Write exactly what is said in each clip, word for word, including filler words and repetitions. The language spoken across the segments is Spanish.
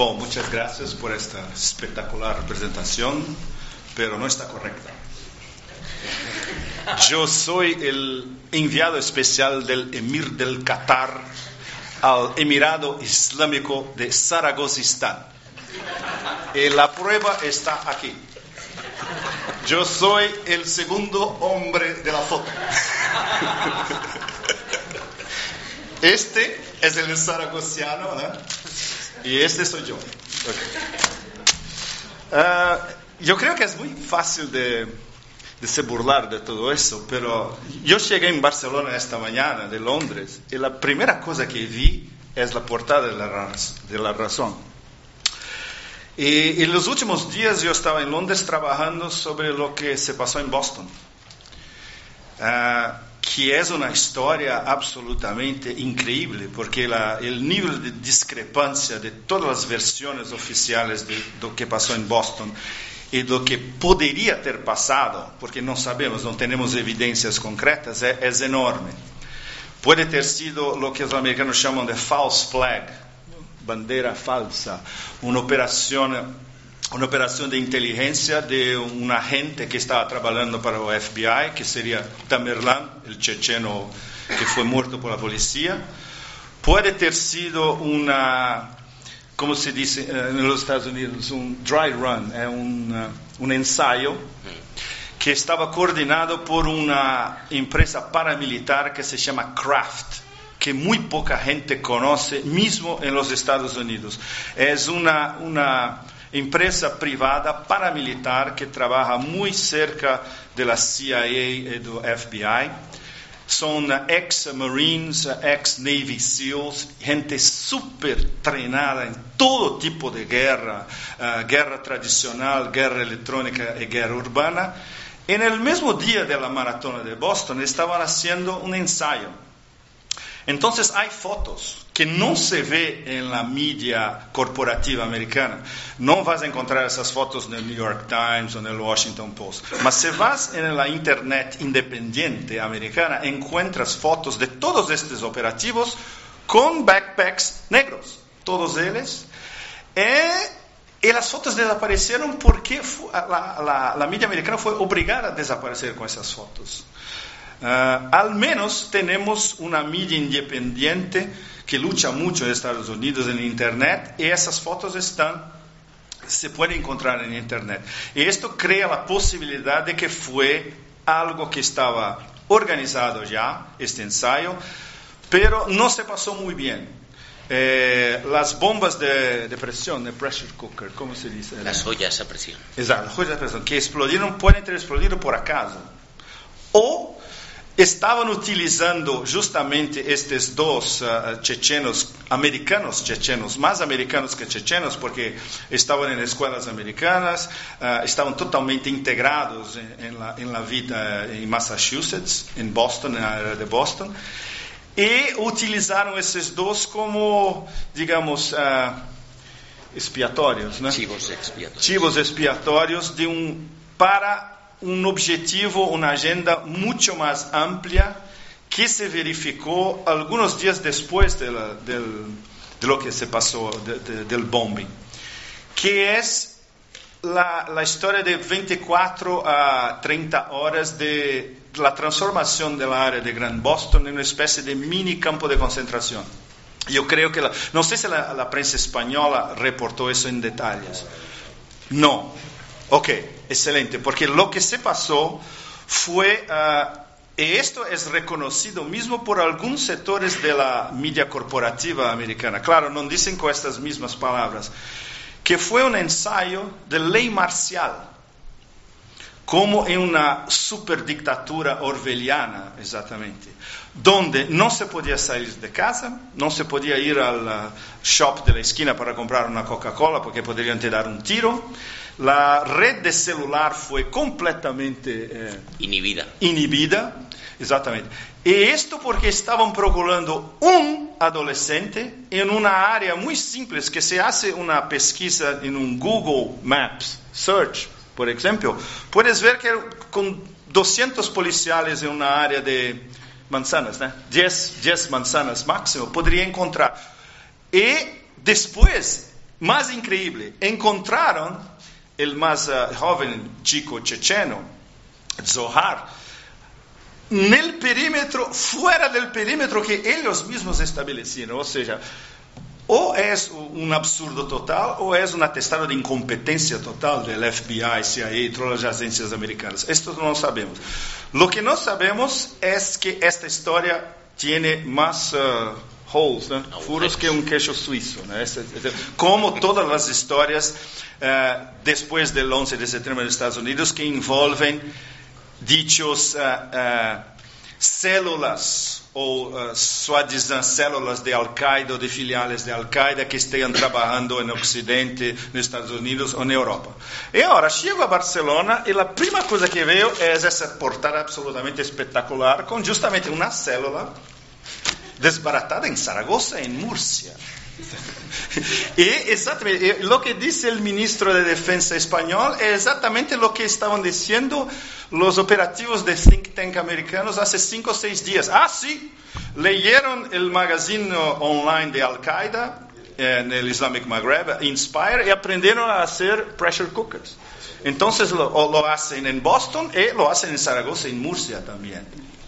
Bom, muchas gracias por esta espectacular presentación, pero no está correcta. Yo soy el enviado especial del Emir del Qatar al Emirado Islámico de Zaragozistán. Y la prueba está aquí. Yo soy el segundo hombre de la foto. Este es el zaragozano, ¿eh? Y este soy yo. Okay. Uh, yo creo que es muy fácil de, de se burlar de todo eso, pero yo llegué en Barcelona esta mañana de Londres y la primera cosa que vi es la portada de la, de la Razón. Y en los últimos días yo estaba en Londres trabajando sobre lo que se pasó en Boston. Uh, que es una historia absolutamente increíble, porque la, el nivel de discrepancia de todas las versiones oficiales de lo que pasó en Boston y lo que podría ter pasado, porque no sabemos, no tenemos evidencias concretas, es, es enorme. Puede ter sido lo que los americanos llaman de false flag, bandera falsa, una operación... Una operación de inteligencia de un agente que estaba trabajando para el F B I, que sería Tamerlan, el checheno que fue muerto por la policía. Puede ter sido una, ¿cómo se dice en los Estados Unidos? Un dry run, eh, un, uh, un ensayo que estaba coordinado por una empresa paramilitar que se llama Kraft, que muy poca gente conoce, mismo en los Estados Unidos. Es una... una empresa privada paramilitar que trabaja muy cerca de la C I A y del F B I. Son ex-Marines, ex-Navy SEALs, gente súper entrenada en todo tipo de guerra, uh, guerra tradicional, guerra electrónica y guerra urbana. En el mismo día de la maratona de Boston estaban haciendo un ensayo. Entonces hay fotos que no se ve en la media corporativa americana. No vas a encontrar esas fotos en el New York Times o en el Washington Post. Mas si vas en la internet independiente americana, encuentras fotos de todos estos operativos con backpacks negros, todos ellos. Eh, y las fotos desaparecieron porque la, la, la media americana fue obligada a desaparecer con esas fotos. Uh, al menos tenemos una media independiente que lucha mucho en Estados Unidos en Internet y esas fotos están, se pueden encontrar en Internet. Y esto crea la posibilidad de que fue algo que estaba organizado ya, este ensayo, pero no se pasó muy bien. Eh, las bombas de, de presión, de pressure cooker, ¿cómo se dice? Las ollas a presión. Exacto, las ollas a presión, que explodieron, pueden ter explodido por acaso. O estaban utilizando justamente estos dos uh, chechenos, americanos chechenos, más americanos que chechenos, porque estaban en escuelas americanas, uh, estaban totalmente integrados en, en, la, en la vida en Massachusetts, en Boston, en la área de Boston, y utilizaron esos dos como, digamos, uh, expiatorios, ¿no? Chivos expiatorios. Chivos expiatorios de un, para un objetivo, una agenda mucho más amplia que se verificó algunos días después de, la, del, de lo que se pasó, de, de, del bombing, que es la, la historia de veinticuatro a treinta horas de la transformación del área de Grand Boston en una especie de mini campo de concentración. Yo creo que, la, no sé si la, la prensa española reportó eso en detalles. No. Ok, excelente, porque lo que se pasó fue, uh, y esto es reconocido mismo por algunos sectores de la media corporativa americana, claro, no dicen con estas mismas palabras, que fue un ensayo de ley marcial, como en una superdictadura orwelliana, exactamente, donde no se podía salir de casa, no se podía ir al uh, shop de la esquina para comprar una Coca-Cola porque podrían te dar un tiro. La red de celular fue completamente eh, inhibida. inhibida, exactamente. Y esto porque estaban procurando un adolescente en una área muy simple, que se hace una pesquisa en un Google Maps Search, por ejemplo, puedes ver que con doscientos policiales en una área de manzanas, ¿no? diez, diez manzanas máximo, podría encontrar. Y después Más increíble, encontraron el más uh, joven chico checheno, Zohar, en el perímetro, fuera del perímetro que ellos mismos establecieron. O sea, o es un absurdo total o es un atestado de incompetencia total del F B I, C I A y todas las agencias americanas. Esto no lo sabemos. Lo que no sabemos es que esta historia tiene más uh, holes, ¿no? furos que un queso suizo, ¿no? es, es, es, como todas las historias uh, después del once de septiembre de Estados Unidos que envolven dichos uh, uh, células o uh, suadizan células de Al-Qaeda o de filiales de Al-Qaeda que estén trabajando en Occidente, en Estados Unidos o en Europa. Y ahora llego a Barcelona y la primera cosa que veo es esa portada absolutamente espectacular con justamente una célula desbaratada en Zaragoza, en Murcia. Y exactamente lo que dice el ministro de Defensa español es exactamente lo que estaban diciendo los operativos de think tank americanos hace cinco o seis días. Ah, sí, leyeron el magazine online de Al-Qaeda en el Islamic Maghreb, Inspire, y aprendieron a hacer pressure cookers. Entonces lo, lo hacen en Boston y lo hacen en Zaragoza y en Murcia también.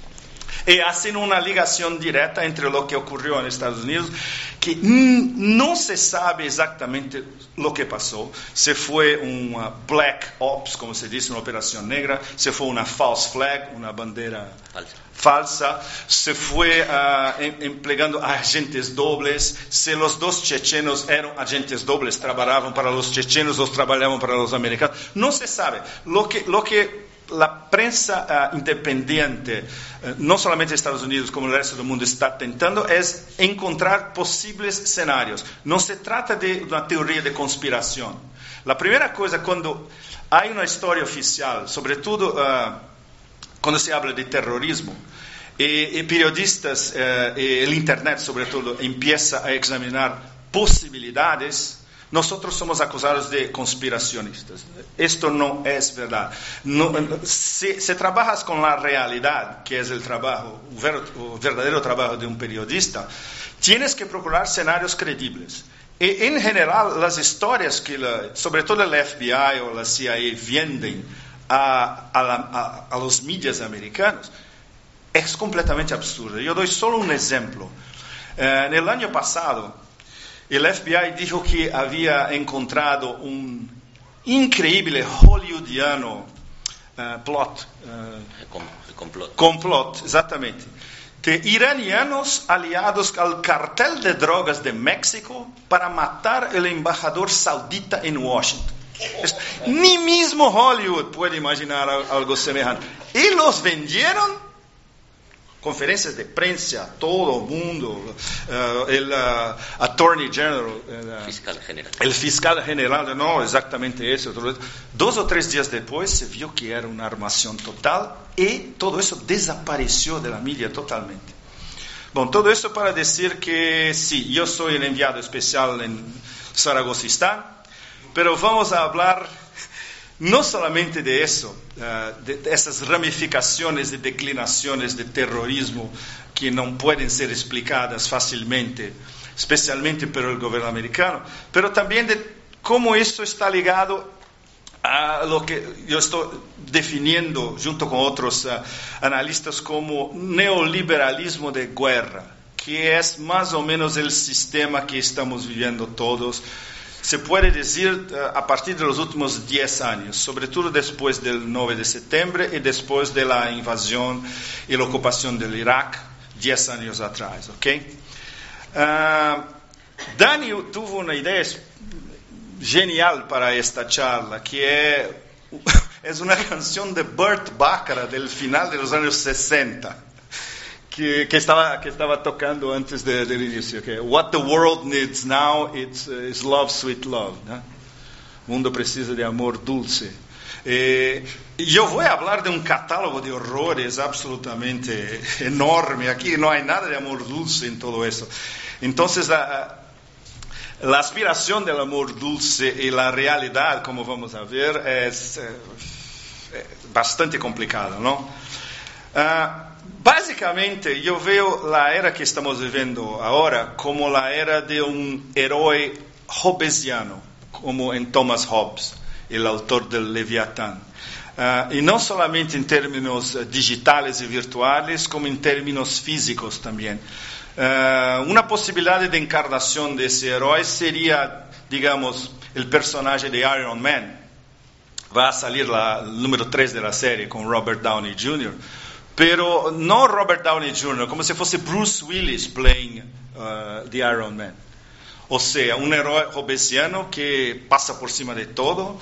Y hacen una ligación directa entre lo que ocurrió en Estados Unidos, que no se sabe exactamente lo que pasó. Se fue un black ops, como se dice, una operación negra. Se fue una false flag, una bandera falsa. falsa. Se fue uh, em, empleando agentes dobles. Si los dos chechenos eran agentes dobles, trabajaban para los chechenos, los trabajaban para los americanos. No se sabe. Lo que... Lo que la prensa uh, independiente, uh, no solamente de Estados Unidos como el resto del mundo, está tentando es encontrar posibles escenarios. No se trata de una teoría de conspiración. La primera cosa, cuando hay una historia oficial, sobre todo uh, cuando se habla de terrorismo, y, y periodistas, uh, y el Internet sobre todo, empieza a examinar posibilidades, nosotros somos acusados de conspiracionistas. Esto no es verdad. No, si, si trabajas con la realidad, que es el trabajo, el verdadero trabajo de un periodista, tienes que procurar escenarios creíbles. Y en general, las historias que, la, sobre todo el F B I o la C I A venden a, a, la, a, a los medios americanos, es completamente absurdo. Yo doy solo un ejemplo. Eh, en el año pasado, el F B I dijo que había encontrado un increíble hollywoodiano uh, plot, uh, Com, complot. complot, exactamente, de iranianos aliados al cartel de drogas de México para matar al embajador saudita en Washington. Es, ni mismo Hollywood puede imaginar algo semejante. Y los vendieron. Conferencias de prensa, todo el mundo, uh, el uh, Attorney General, el, uh, fiscal general. el fiscal general, no, exactamente eso. Dos o tres días después se vio que era una armación total y todo eso desapareció de la media totalmente. Bueno, todo eso para decir que sí, yo soy el enviado especial en Zaragozistán, pero vamos a hablar no solamente de eso, uh, de, de esas ramificaciones de declinaciones de terrorismo que no pueden ser explicadas fácilmente, especialmente por el gobierno americano, pero también de cómo eso está ligado a lo que yo estoy definiendo junto con otros uh, analistas como neoliberalismo de guerra, que es más o menos el sistema que estamos viviendo todos. Se puede decir uh, a partir de los últimos diez años, sobre todo después del nueve de septiembre y después de la invasión y la ocupación del Irak, diez años atrás. ¿Okay? Uh, Dani tuvo una idea genial para esta charla, que es, es una canción de Burt Bacharach del final de los años sesenta. Que, que, estaba, que estaba tocando antes de, del inicio. Que What the world needs now it's, uh, is love, sweet love. ¿No? El mundo precisa de amor dulce. Eh, yo voy a hablar de un catálogo de horrores absolutamente enorme. Aquí no hay nada de amor dulce en todo eso. Entonces, la, la aspiración del amor dulce y la realidad, como vamos a ver, es eh, bastante complicada, ¿no? Uh, Básicamente, yo veo la era que estamos viviendo ahora como la era de un héroe hobbesiano, como en Thomas Hobbes, el autor del Leviatán. Uh, y no solamente en términos uh, digitales y virtuales, como en términos físicos también. Uh, una posibilidad de encarnación de ese héroe sería, digamos, el personaje de Iron Man. Va a salir la, el número tres de la serie con Robert Downey junior Pero no Robert Downey junior, como si fuese Bruce Willis playing uh, the Iron Man. O sea, un héroe hobbesiano que pasa por encima de todo,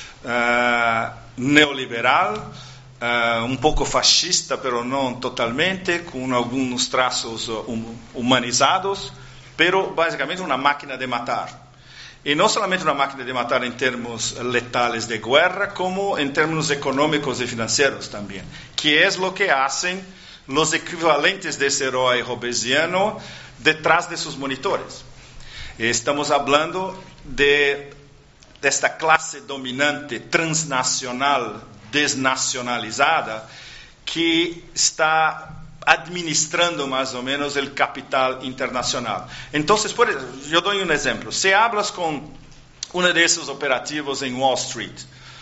uh, neoliberal, uh, un poco fascista, pero no totalmente, con algunos trazos uh, humanizados, pero básicamente una máquina de matar. Y no solamente una máquina de matar en términos letales de guerra, como en términos económicos y financieros también, que es lo que hacen los equivalentes de ese héroe hobbesiano detrás de sus monitores. Estamos hablando de, de esta clase dominante transnacional, desnacionalizada, que está administrando más o menos el capital internacional. Entonces, por ejemplo, yo doy un ejemplo. Si hablas con uno de esos operativos en Wall Street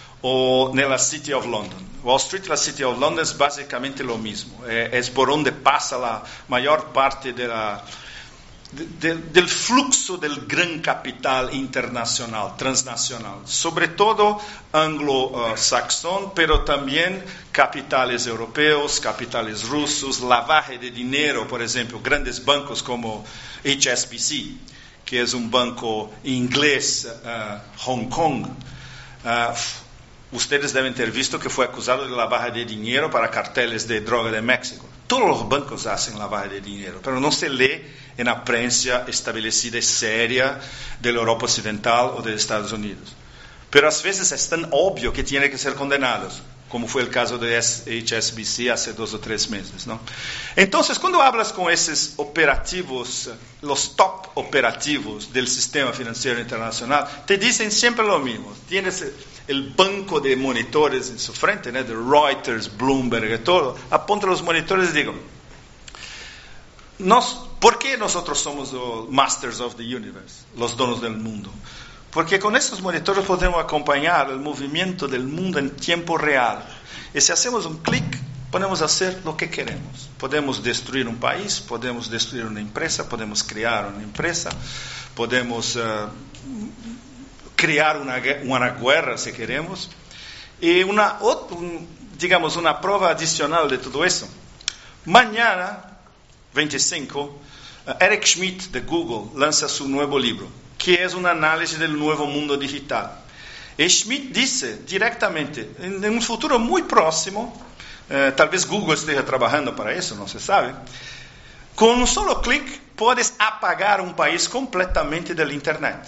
o en la City of London. Wall Street y la City of London es básicamente lo mismo. Es por donde pasa la mayor parte de la, de, de, del flujo del gran capital internacional, transnacional. Sobre todo anglo-saxón, pero también capitales europeos, capitales rusos, lavaje de dinero, por ejemplo, grandes bancos como H S B C, que es un banco inglés, uh, Hong Kong. Uh, ustedes deben ter visto que fue acusado de lavaje de dinero para carteles de droga de México. Todos los bancos hacen lavaje de dinero, pero no se lee en la prensa establecida y seria de la Europa Occidental o de Estados Unidos. Pero a veces es tan obvio que tienen que ser condenados, como fue el caso de H S B C hace dos o tres meses, ¿no? Entonces, cuando hablas con esos operativos, los top operativos del sistema financiero internacional, te dicen siempre lo mismo. Tienes el banco de monitores en su frente, ¿no? De Reuters, Bloomberg y todo. Apunta los monitores y digo, nos, ¿por qué nosotros somos los masters of the universe, los donos del mundo? Porque con estos monitores podemos acompañar el movimiento del mundo en tiempo real. Y si hacemos un clic, podemos hacer lo que queremos. Podemos destruir un país, podemos destruir una empresa, podemos crear una empresa, podemos uh, crear una, una guerra si queremos. Y una, un, digamos, una prueba adicional de todo eso. Mañana, veinticinco, uh, Eric Schmidt de Google lanza su nuevo libro, que es un análisis del nuevo mundo digital. Y Schmidt dice directamente, en, en un futuro muy próximo, eh, tal vez Google esté trabajando para eso, no se sabe, con un solo clic puedes apagar un país completamente del Internet.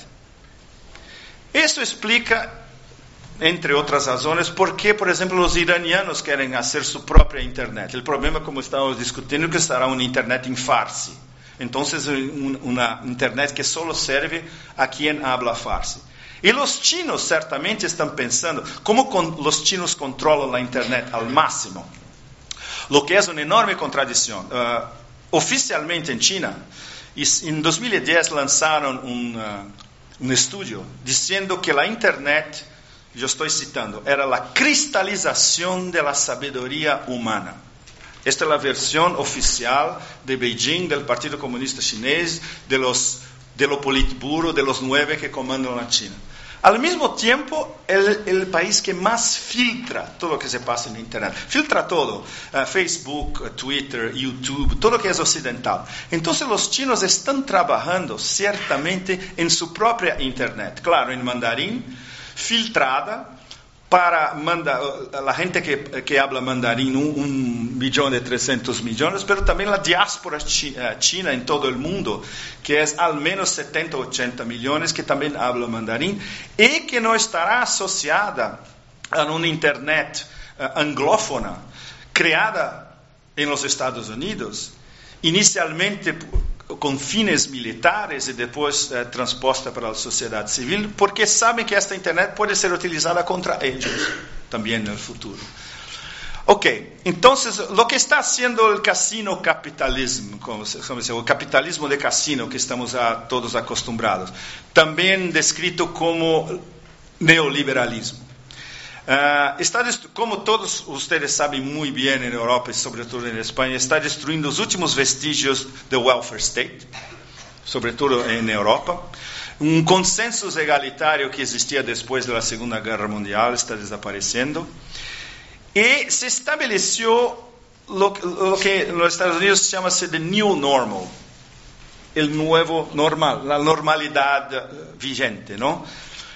Esto explica, entre otras razones, por qué, por ejemplo, los iranianos quieren hacer su propia Internet. El problema, como estamos discutiendo, es que será un Internet en farsi. Entonces, un, una Internet que solo sirve a quien habla farsi. Y los chinos certamente están pensando, ¿cómo con, los chinos controlan la Internet al máximo? Lo que es una enorme contradicción. Uh, oficialmente en China, en dos mil diez lanzaron un, uh, un estudio diciendo que la Internet, yo estoy citando, era la cristalización de la sabiduría humana. Esta es la versión oficial de Beijing, del Partido Comunista Chinés, de los, de lo Politburo, de los nueve que comandan la China. Al mismo tiempo, el, el país que más filtra todo lo que se pasa en Internet. Filtra todo, uh, Facebook, uh, Twitter, YouTube, todo lo que es occidental. Entonces los chinos están trabajando ciertamente en su propia Internet. Claro, en mandarín, filtrada, para manda, la gente que, que habla mandarín, un, un millón de trescientos millones, pero también la diáspora china, china en todo el mundo, que es al menos setenta, ochenta millones, que también habla mandarín, y que no estará asociada a una Internet uh, anglófona, creada en los Estados Unidos, inicialmente con fines militares y después eh, transposta para la sociedad civil, porque saben que esta Internet puede ser utilizada contra ellos también en el futuro. Ok, entonces lo que está haciendo el casino capitalismo, como se, como se, el capitalismo de casino que estamos a, todos acostumbrados, también descrito como neoliberalismo. Uh, está como todos ustedes saben muy bien en Europa y sobre todo en España, está destruyendo los últimos vestigios del welfare state, sobre todo en Europa. Un consenso egalitario que existía después de la Segunda Guerra Mundial está desapareciendo. Y se estableció lo, lo que en los Estados Unidos se llama the new normal, el nuevo normal, la normalidad vigente, ¿no?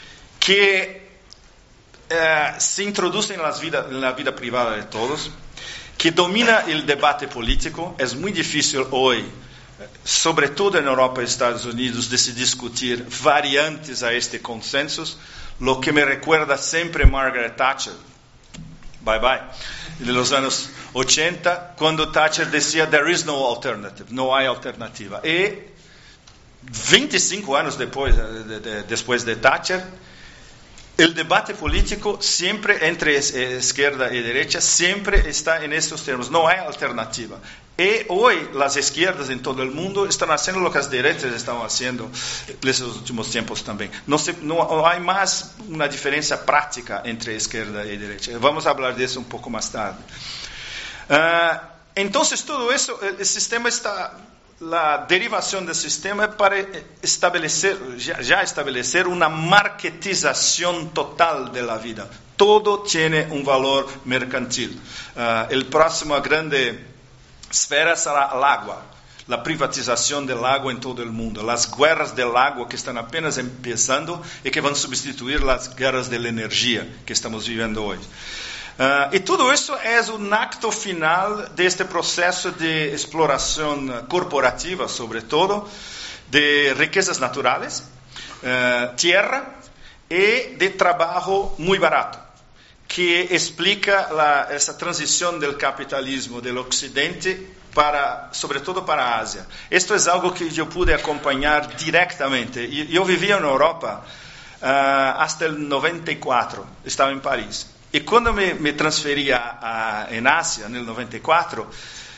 Que eh, se introduce en, las vida, en la vida privada de todos, que domina el debate político. Es muy difícil hoy, sobre todo en Europa y Estados Unidos, de se discutir variantes a este consenso, lo que me recuerda siempre Margaret Thatcher. Bye bye, de los años ochenta, cuando Thatcher decía there is no alternative, no hay alternativa. Y veinticinco años después de, de, después de Thatcher, el debate político siempre entre izquierda y derecha siempre está en estos términos, no hay alternativa. Y hoy las izquierdas en todo el mundo están haciendo lo que las derechas están haciendo en estos últimos tiempos también. No, se, no hay más una diferencia práctica entre izquierda y derecha. Vamos a hablar de eso un poco más tarde. Uh, entonces todo eso, el, el sistema está, la derivación del sistema para establecer, ya, ya establecer una marketización total de la vida. Todo tiene un valor mercantil. Uh, el próximo grande esfera será el agua, la privatización del agua en todo el mundo, las guerras del agua que están apenas empezando y que van a sustituir las guerras de la energía que estamos viviendo hoy. Uh, y todo eso es un acto final de este proceso de exploración corporativa, sobre todo, de riquezas naturales, uh, tierra y de trabajo muy barato, que explica la, esa transición del capitalismo del occidente, para, sobre todo para Asia. Esto es algo que yo pude acompañar directamente. Yo vivía en Europa uh, hasta el noventa y cuatro, estaba en París. Y cuando me, me transfería a, en Asia, en el noventa y cuatro,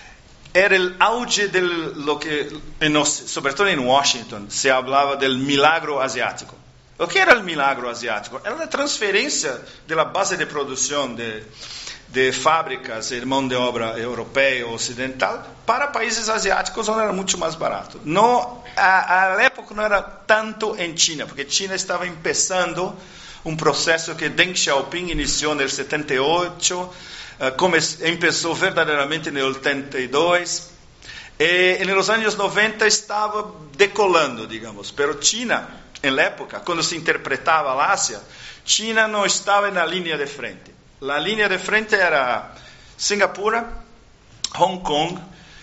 era el auge de lo que, en, sobre todo en Washington, se hablaba del milagro asiático. ¿Lo que era el milagro asiático? Era la transferencia de la base de producción de, de fábricas de mano de obra europea o occidental para países asiáticos donde era mucho más barato. No, a, a la época no era tanto en China, porque China estaba empezando un proceso que Deng Xiaoping inició en el setenta y ocho, uh, come, empezó verdaderamente en el ochenta y dos, eh, en los años noventa estaba decolando, digamos, pero China, en la época, cuando se interpretaba la Asia, China no estaba en la línea de frente. La línea de frente era Singapur, Hong Kong,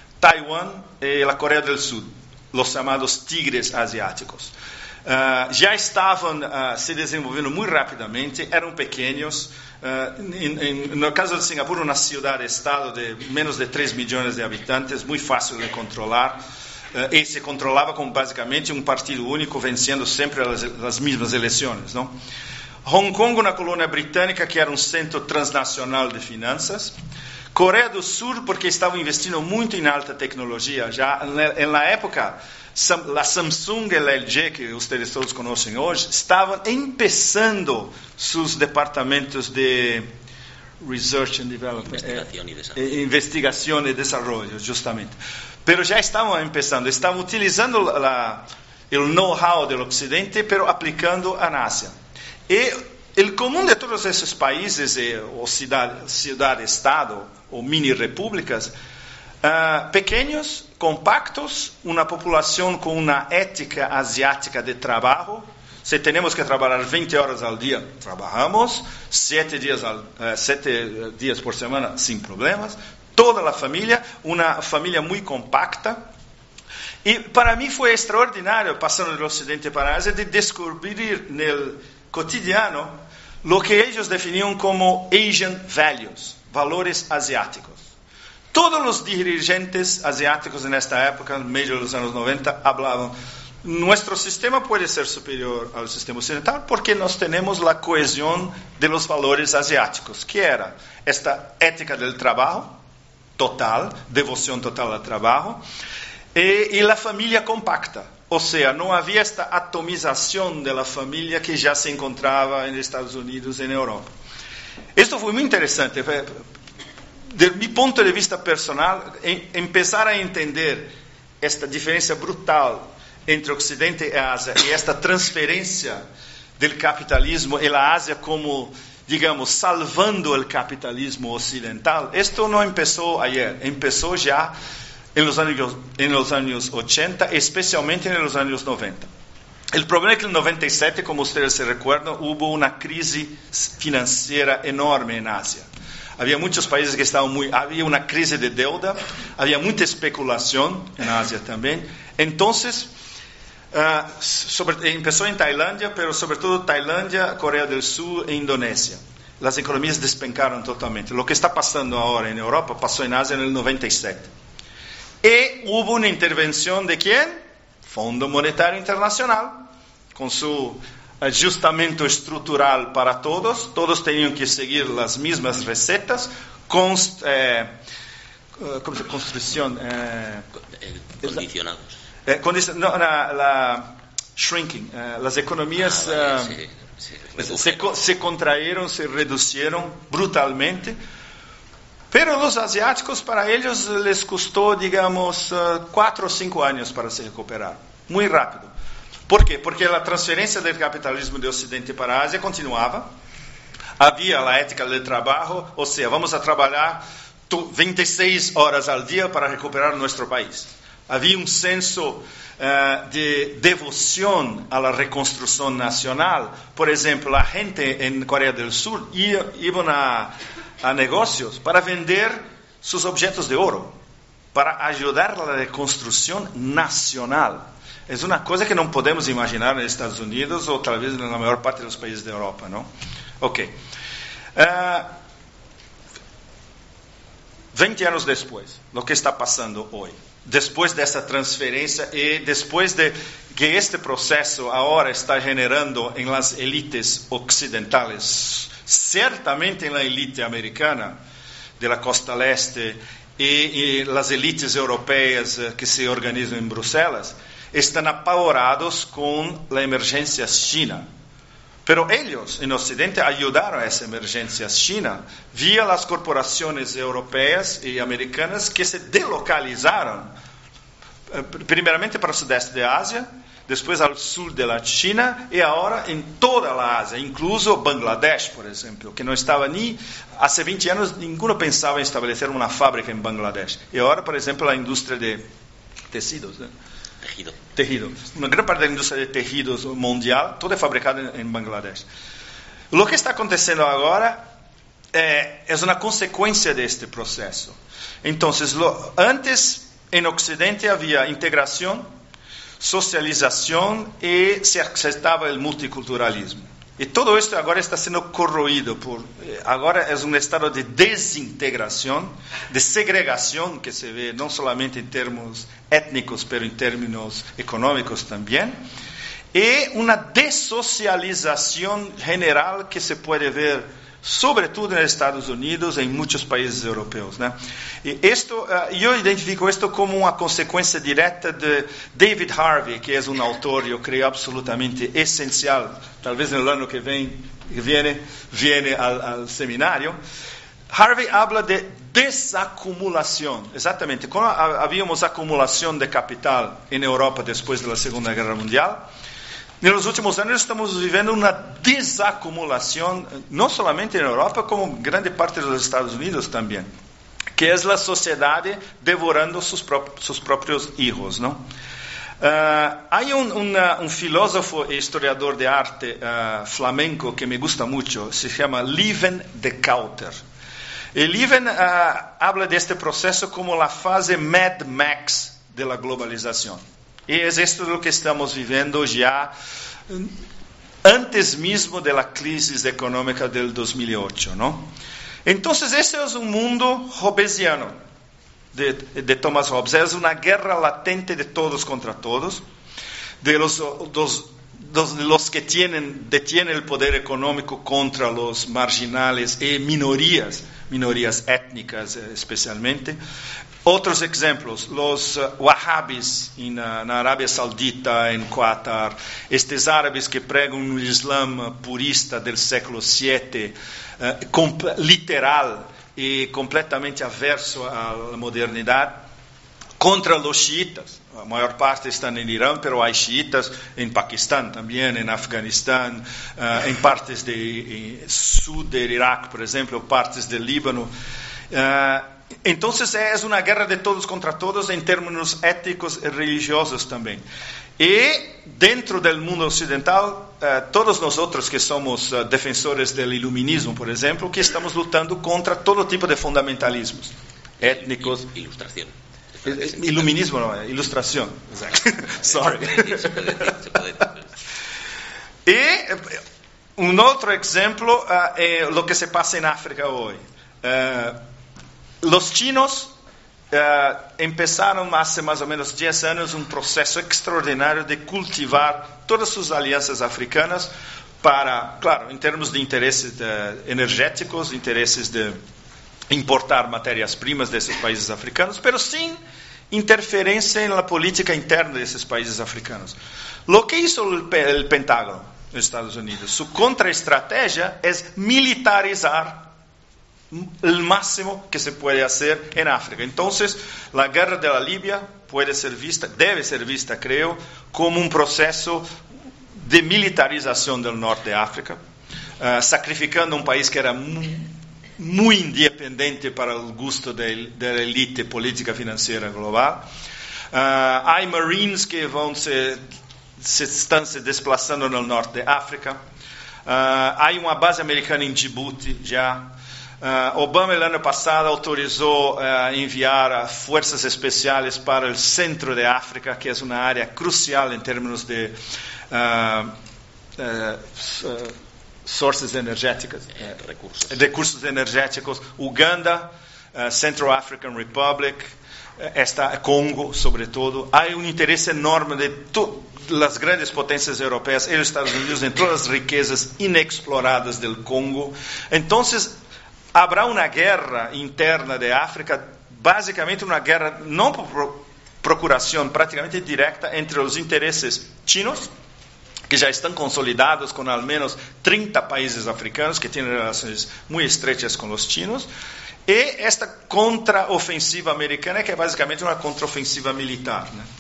Taiwán y la Corea del Sur, los llamados tigres asiáticos. Uh, ya estaban uh, se desenvolviendo muy rápidamente, eran pequeños. Uh, en, en, en el caso de Singapur, una ciudad-estado de menos de tres millones de habitantes, muy fácil de controlar. Uh, y se controlaba con básicamente un partido único, venciendo siempre las, las mismas elecciones, ¿no? Hong Kong, una colonia británica que era un centro transnacional de finanzas. Corea del Sur, porque estaba investindo muito en alta tecnología. Ya en la época, la Samsung y la L G, que ustedes todos conocen hoy, estaban empezando sus departamentos de Research and Development, investigación y desarrollo. Eh, investigación y desarrollo, justamente. Pero ya estaban empezando, estaban utilizando la, el know-how del occidente, pero aplicando en Asia. Y el común de todos esos países, eh, o ciudad, ciudad-estado, o mini-repúblicas, uh, pequeños, compactos, una población con una ética asiática de trabajo. Si tenemos que trabajar veinte horas al día, trabajamos, siete días, al, uh, siete días por semana sin problemas. Toda la familia, una familia muy compacta. Y para mí fue extraordinario, pasando del occidente para Asia, de descubrir en el cotidiano lo que ellos definían como Asian values, valores asiáticos. Todos los dirigentes asiáticos en esta época, en medio de los años noventa, hablaban nuestro sistema puede ser superior al sistema occidental porque nos tenemos la cohesión de los valores asiáticos, que era esta ética del trabajo total, devoción total al trabajo, e, y la familia compacta. O sea, no había esta atomización de la familia que ya se encontraba en Estados Unidos y en Europa. Esto fue muy interesante. Desde mi punto de vista personal, em, empezar a entender esta diferencia brutal entre Occidente y Asia y esta transferencia del capitalismo y la Asia como, digamos, salvando el capitalismo occidental, esto no empezó ayer, empezó ya en los años, en los años ochenta, especialmente en los años noventa. El problema es que en el noventa y siete, como ustedes se recuerdan, hubo una crisis financiera enorme en Asia. Había muchos países que estaban muy... Había una crisis de deuda, había mucha especulación en Asia también. Entonces, uh, sobre, empezó en Tailandia, pero sobre todo Tailandia, Corea del Sur e Indonesia. Las economías despencaron totalmente. Lo que está pasando ahora en Europa pasó en Asia en el noventa y siete. Y hubo una intervención de ¿quién? Fondo Monetario Internacional, con su ajustamiento estructural para todos. Todos tenían que seguir las mismas recetas. Const, eh, ¿Cómo se llama? Construcción. Eh, Condicionados. Eh, condici- no, la, la shrinking. Eh, las economías ah, vale, eh, sí, sí, se, se contrayeron, se reducieron brutalmente. Pero los asiáticos, para ellos les costó, digamos, cuatro o cinco años para se recuperar. Muy rápido. ¿Por qué? Porque la transferencia del capitalismo de Occidente para Asia continuaba. Había la ética del trabajo, o sea, vamos a trabajar veintiséis horas al día para recuperar nuestro país. Había un senso uh, de devoción a la reconstrucción nacional. Por ejemplo, la gente en Corea del Sur iban a... a negocios para vender sus objetos de oro, para ayudar a la reconstrucción nacional. Es una cosa que no podemos imaginar en Estados Unidos o tal vez en la mayor parte de los países de Europa, ¿no? Ok. Uh, veinte años después, lo que está pasando hoy, después de esta transferencia y después de que este proceso ahora está generando en las élites occidentales, ciertamente en la élite americana de la costa leste y, y las élites europeas que se organizan en Bruselas, están apavorados con la emergencia china. Pero ellos en Occidente ayudaron a esa emergencia china vía las corporaciones europeas y americanas que se delocalizaron, primeramente para el sudeste de Asia, después al sur de la China y ahora en toda la Asia, incluso Bangladesh, por ejemplo, que no estaba ni, hace veinte años ninguno pensaba en establecer una fábrica en Bangladesh. Y ahora, por ejemplo, la industria de tejidos, ¿eh? Tejido. Tejido. Una gran parte de la industria de tejidos mundial, todo es fabricado en, en Bangladesh. Lo que está aconteciendo ahora eh, es una consecuencia de este proceso. Entonces, lo, antes en Occidente había integración, socialización y se aceptaba el multiculturalismo. Y todo esto ahora está siendo corroído por, ahora es un estado de desintegración, de segregación que se ve no solamente en términos étnicos, pero en términos económicos también, y una desocialización general que se puede ver sobre todo en Estados Unidos y en muchos países europeos, ¿no? Y esto, uh, yo identifico esto como una consecuencia directa de David Harvey, que es un autor, yo creo, absolutamente esencial, tal vez en el año que, ven, que viene, viene al, al seminario. Harvey habla de desacumulación, exactamente, como habíamos acumulación de capital en Europa después de la Segunda Guerra Mundial. En los últimos años estamos viviendo una desacumulación, no solamente en Europa, como en grande parte de los Estados Unidos también, que es la sociedad devorando sus, pro- sus propios hijos, ¿no? Uh, hay un, una, un filósofo e historiador de arte uh, flamenco que me gusta mucho, se llama Lieven de Kouter. Y Lieven uh, habla de este proceso como la fase Mad Max de la globalización. Y es esto lo que estamos viviendo ya antes mismo de la crisis económica del dos mil ocho, ¿no? Entonces, este es un mundo hobbesiano de, de Thomas Hobbes. Es una guerra latente de todos contra todos. de los, los, los, los que tienen, detienen el poder económico contra los marginales y minorías, minorías étnicas especialmente. Otros ejemplos, los uh, wahhabis en, uh, en Arabia Saudita, en Qatar, estos árabes que pregan un islam purista del siglo siete, uh, comp- literal y completamente averso a la modernidad, contra los chiitas. La mayor parte están en Irán, pero hay chiitas en Pakistán también, en Afganistán, uh, en partes del sur de Irak, por ejemplo, partes del Líbano. Uh, Entonces es una guerra de todos contra todos en términos éticos y religiosos también. Y dentro del mundo occidental, eh, todos nosotros que somos uh, defensores del iluminismo, por ejemplo, que estamos luchando contra todo tipo de fundamentalismos étnicos. Ilustración. Iluminismo, no, ilustración. Sorry. Y eh, un otro ejemplo uh, es lo que se pasa en África hoy. Uh, Los chinos uh, empezaron hace más o menos diez años un proceso extraordinario de cultivar todas sus alianzas africanas para, claro, en términos de intereses de, energéticos, intereses de importar materias primas de esos países africanos, pero sin interferencia en la política interna de esos países africanos. Lo que hizo el, el Pentágono de Estados Unidos, su contraestrategia es militarizar el máximo que se puede hacer en África. Entonces, la guerra de la Libia puede ser vista, debe ser vista, creo, como un proceso de militarización del norte de África, uh, sacrificando un país que era muy, muy independiente para el gusto de, de la élite política financiera global. Uh, hay marines que van se, se están se desplazando en el norte de África. Uh, hay una base americana en Djibouti ya. Uh, Obama el año pasado autorizó uh, enviar uh, fuerzas especiales para el centro de África, que es una área crucial en términos de uh, uh, uh, sources energéticas, eh, recursos. recursos energéticos. Uganda, uh, Central African Republic, uh, está Congo sobre todo. Hay un interés enorme de to- las grandes potencias europeas y los Estados Unidos en todas las riquezas inexploradas del Congo. Entonces, habrá una guerra interna de África, básicamente una guerra, no por procuración, prácticamente directa entre los intereses chinos, que ya están consolidados con al menos treinta países africanos que tienen relaciones muy estrechas con los chinos, y esta contraofensiva americana, que es básicamente una contraofensiva militar, ¿no?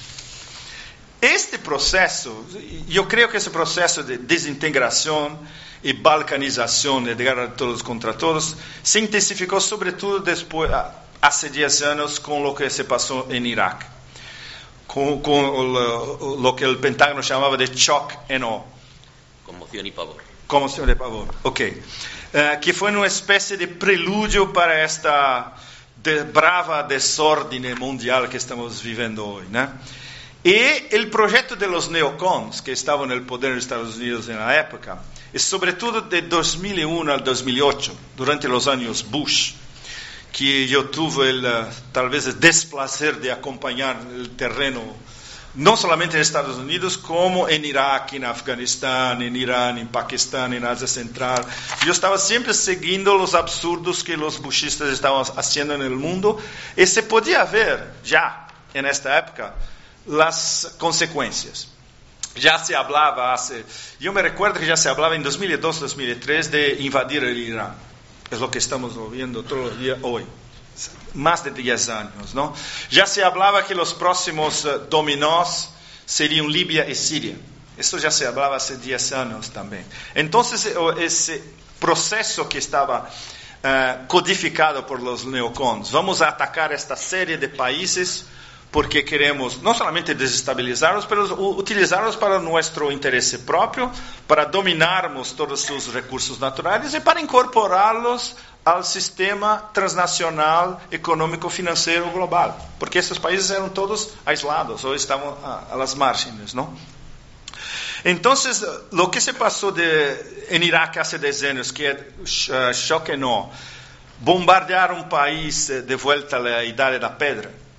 Este proceso, yo creo que ese proceso de desintegración y balcanización de guerra de todos contra todos se intensificó sobre todo después, hace diez años, con lo que se pasó en Irak, con, con lo, lo que el Pentágono llamaba de shock and awe. Conmoción y pavor. Conmoción y pavor, ok. Uh, que fue una especie de preludio para esta de brava desorden mundial que estamos viviendo hoy, ¿no? Y el proyecto de los neocons que estaban en el poder en Estados Unidos en la época, es sobre todo de dos mil uno al dos mil ocho, durante los años Bush, que yo tuve el, uh, tal vez el desplacer de acompañar el terreno, no solamente en Estados Unidos, como en Irak, en Afganistán, en Irán, en Pakistán, en Asia Central. Yo estaba siempre siguiendo los absurdos que los bushistas estaban haciendo en el mundo, y se podía ver ya en esta época las consecuencias. Ya se hablaba hace, yo me recuerdo que ya se hablaba en dos mil dos, dos mil tres de invadir el Irán. Es lo que estamos viendo todos los días hoy. Más de diez años, ¿no? Ya se hablaba que los próximos uh, dominós serían Libia y Siria. Esto ya se hablaba hace diez años también. Entonces, ese proceso que estaba uh, codificado por los neocons, vamos a atacar esta serie de países porque queremos no solamente desestabilizarlos, pero utilizarlos para nuestro interés propio, para dominarnos todos sus recursos naturales y para incorporarlos al sistema transnacional económico-financiero global, porque estos países eran todos aislados, hoy estamos a, a las márgenes, ¿no? Entonces, lo que se pasó de, en Irak hace diez años, que es uh, choque no, bombardear un país de vuelta a la Idade da Pedra,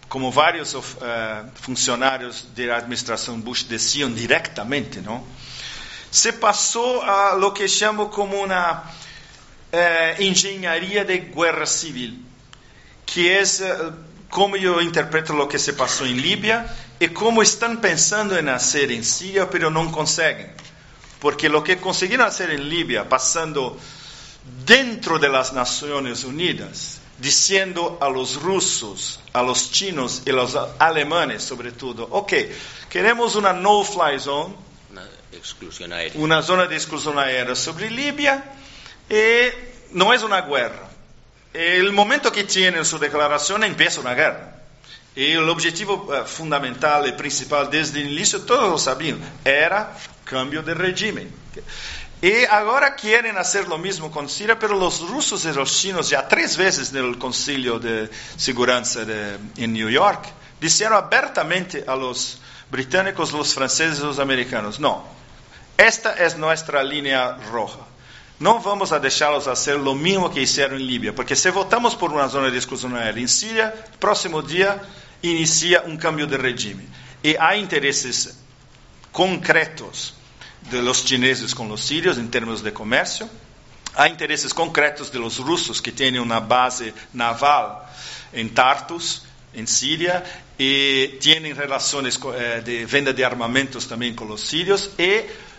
como varios uh, funcionarios de la administración Bush decían directamente, ¿no? Se pasó a lo que llamo como una uh, ingeniería de guerra civil, que es uh, como yo interpreto lo que se pasó en Libia y cómo están pensando en hacer en Siria, pero no consiguen. Porque lo que consiguieron hacer en Libia, pasando dentro de las Naciones Unidas, diciendo a los rusos, a los chinos y a los alemanes sobre todo, ok, queremos una no-fly zone, una exclusión aérea, una zona de exclusión aérea sobre Libia, y no es una guerra. El momento que tienen su declaración empieza una guerra. Y el objetivo uh, fundamental y principal desde el inicio, todos lo sabían, era cambio de régimen. Y ahora quieren hacer lo mismo con Siria, pero los rusos y los chinos ya tres veces en el Concilio de Seguridad de, en New York dijeron abiertamente a los británicos, los franceses y los americanos, no, esta es nuestra línea roja. No vamos a dejarlos hacer lo mismo que hicieron en Libia, porque si votamos por una zona de exclusión aérea en Siria, el próximo día inicia un cambio de régimen. Y hay intereses concretos de los chineses con los sirios en términos de comercio, hay intereses concretos de los rusos que tienen una base naval en Tartus, en Siria, y tienen relaciones eh, de venta de armamentos también con los sirios, y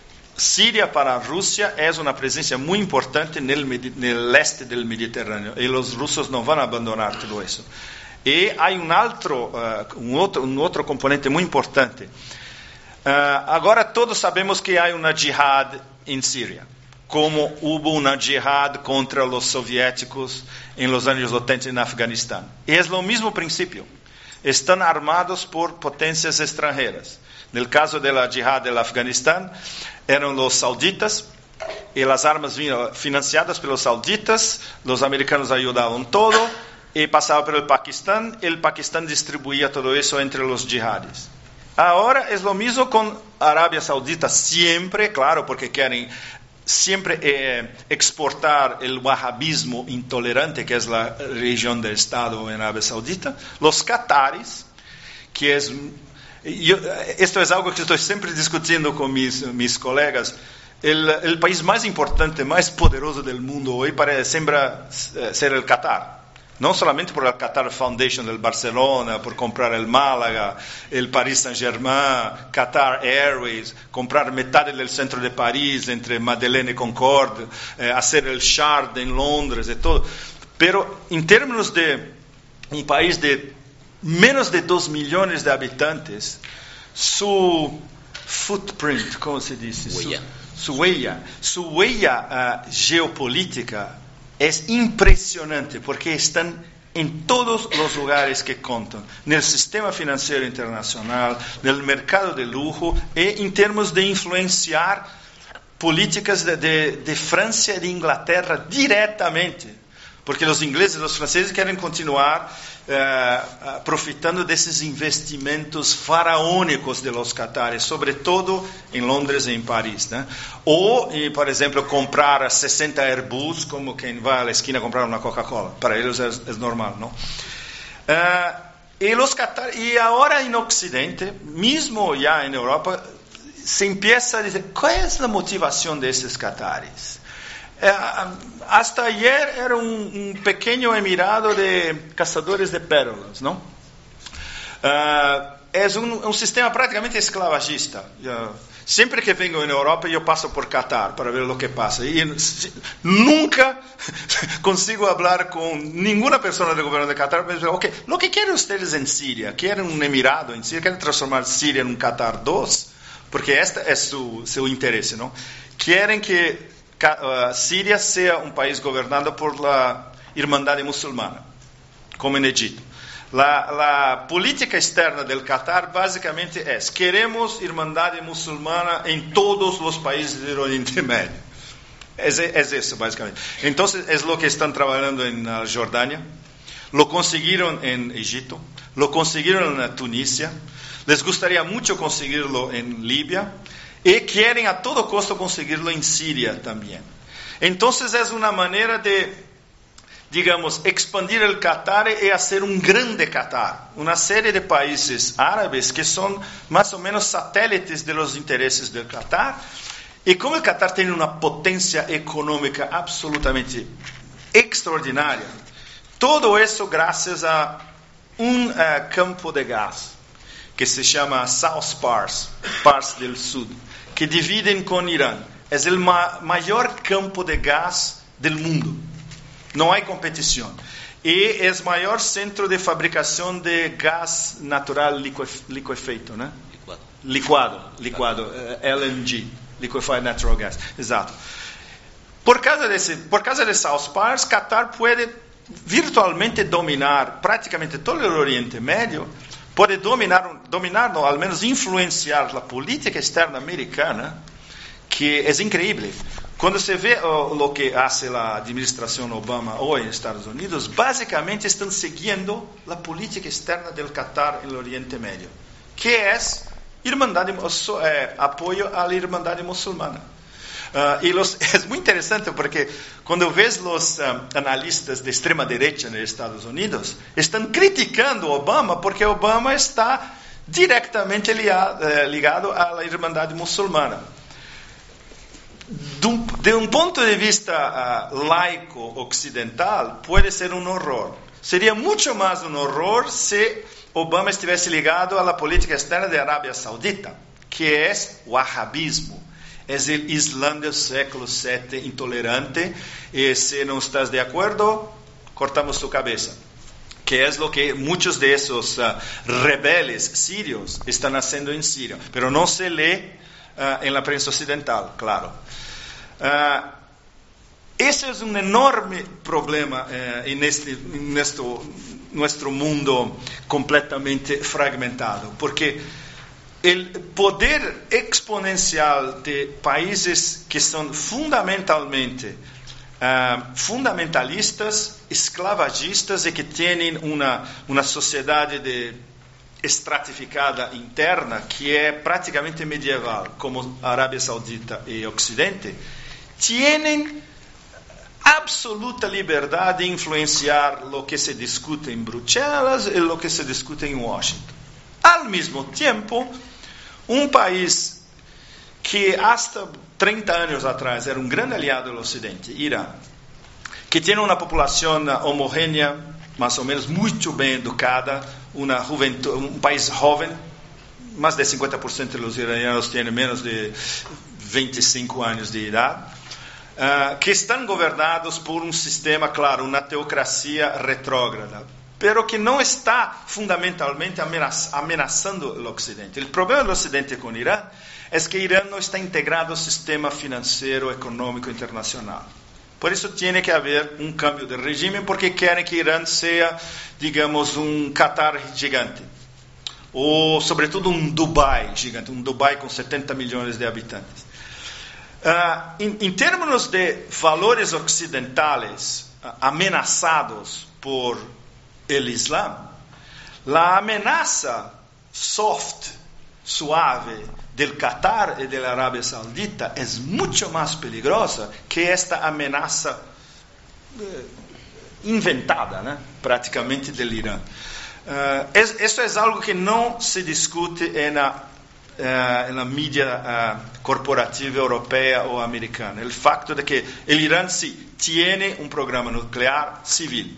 Siria para Rusia es una presencia muy importante en el, en el este del Mediterráneo, y los rusos no van a abandonar todo eso. Y hay un otro, uh, un otro, un otro componente muy importante. Uh, agora todos sabemos que hay una jihad en Siria, como hubo una jihad contra los soviéticos en los años ochenta en Afganistán. Y es lo mismo principio. Están armados por potencias extranjeras. En el caso de la jihad del Afganistán, eran los sauditas, y las armas vinham financiadas por los sauditas, los americanos ayudaban todo, y pasaba por el Pakistán, el Pakistán distribuía todo eso entre los jihadis. Ahora es lo mismo con Arabia Saudita, siempre, claro, porque quieren siempre eh, exportar el wahabismo intolerante, que es la religión del Estado en Arabia Saudita. Los cataris, que es... Yo, esto es algo que estoy siempre discutiendo con mis, mis colegas. El, el país más importante, más poderoso del mundo hoy parece siempre ser el Qatar. No solamente por la Qatar Foundation del Barcelona, por comprar el Málaga, el Paris Saint-Germain, Qatar Airways, comprar mitad del centro de París entre Madeleine y Concorde, eh, hacer el Shard en Londres y todo. Pero en términos de un país de menos de dos millones de habitantes, su footprint, ¿cómo se dice? Huella. Su, su huella, su huella uh, geopolítica es impresionante porque están en todos los lugares que contan, en el sistema financiero internacional, en el mercado de lujo, e en términos de influenciar políticas de, de, de Francia y de Inglaterra directamente. Porque los ingleses y los franceses quieren continuar uh, aprofitando de esos investimentos faraónicos de los catares, sobre todo en Londres y en París, ¿no? O, eh, por ejemplo, comprar sesenta Airbus como quien va a la esquina a comprar una Coca-Cola. Para ellos es, es normal, ¿no? Uh, y, los catares, y ahora en Occidente, mismo ya en Europa, se empieza a decir, ¿cuál es la motivación de esos catares? Uh, hasta ayer era un, un pequeño emirado de cazadores de pérolas, ¿no? Uh, es un, un sistema prácticamente esclavagista. Yo, siempre que vengo en Europa, yo paso por Qatar para ver lo que pasa. Y nunca consigo hablar con ninguna persona del gobierno de Qatar. Pero digo, okay, lo que quieren ustedes en Siria, quieren un emirado en Siria, quieren transformar Siria en un Qatar dos, porque este es su, su interés, ¿no? Quieren que Uh, Siria sea un país gobernado por la Hermandad musulmana, como en Egipto. La, la política externa del Qatar básicamente es, queremos Hermandad musulmana en todos los países del Oriente Medio. Es, es eso, básicamente. Entonces, es lo que están trabajando en uh, Jordania, lo consiguieron en Egipto, lo consiguieron en Tunisia, les gustaría mucho conseguirlo en Libia, y quieren a todo costo conseguirlo en Siria también. Entonces es una manera de digamos, expandir el Qatar y hacer un grande Qatar. Una serie de países árabes que son más o menos satélites de los intereses del Qatar. Y como el Qatar tiene una potencia económica absolutamente extraordinaria, todo eso gracias a un uh, campo de gas que se llama South Pars, Pars del Sur, que dividen con Irán. Es el ma- mayor campo de gas del mundo. No hay competición. Y es el mayor centro de fabricación de gas natural liquef- liquefeito, ¿no? Licuado. Licuado, licuado, uh, L N G, Liquefied Natural Gas, exato. Por causa de, ese, por causa de South Pars, Qatar puede virtualmente dominar prácticamente todo el Oriente Medio, puede dominar, dominar no, al menos influenciar la política externa americana, que es increíble. Cuando se ve uh, lo que hace la administración Obama hoy en Estados Unidos, básicamente están siguiendo la política externa del Qatar en el Oriente Medio, que es irmandad, eh, apoyo a la irmandad musulmana. Uh, y los, es muy interesante porque cuando ves los um, analistas de extrema derecha en Estados Unidos, están criticando a Obama porque Obama está directamente ligado, eh, ligado a la irmandad musulmana. De un, de un punto de vista uh, laico occidental, puede ser un horror. Sería mucho más un horror si Obama estuviese ligado a la política externa de Arabia Saudita, que es wahhabismo. Es el Islam del século séptimo intolerante. Y si no estás de acuerdo, cortamos tu cabeza. Que es lo que muchos de esos uh, rebeldes sirios están haciendo en Siria. Pero no se lee uh, en la prensa occidental, claro. Uh, ese es un enorme problema uh, en, este, en nuestro, nuestro mundo completamente fragmentado. Porque el poder exponencial de países que son fundamentalmente uh, fundamentalistas, esclavagistas y que tienen una, una sociedad de estratificada interna que es prácticamente medieval, como Arabia Saudita y Occidente, tienen absoluta libertad de influenciar lo que se discute en Bruselas y lo que se discute en Washington. Al mismo tiempo, un país que hasta treinta años atrás era un gran aliado del Occidente, Irán, que tiene una población homogénea, más o menos muy bien educada, una juventud, un país joven, más del cincuenta por ciento de los iranianos tienen menos de veinticinco años de edad, uh, que están gobernados por un sistema, claro, una teocracia retrógrada, pero que no está fundamentalmente amenazando el Occidente. El problema del Occidente con Irán es que Irán no está integrado al sistema financiero económico internacional. Por eso tiene que haber un cambio de régimen, porque quieren que Irán sea, digamos, un Qatar gigante. O, sobre todo, un Dubái gigante, un Dubái con setenta millones de habitantes. Uh, en, en términos de valores occidentales uh, amenazados por el Islam, la amenaza soft, suave, del Qatar y de la Arabia Saudita es mucho más peligrosa que esta amenaza eh, inventada, ¿no? Prácticamente del Irán. Uh, es, esto es algo que no se discute en la, uh, en la media uh, corporativa europea o americana. El facto de que el Irán sí tiene un programa nuclear civil.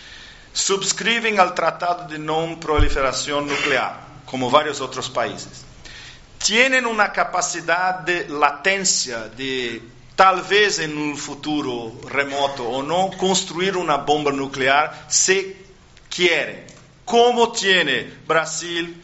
Suscriben al Tratado de No Proliferación Nuclear, como varios otros países. Tienen una capacidad de latencia, de tal vez en un futuro remoto o no, construir una bomba nuclear si quieren. Como tiene Brasil,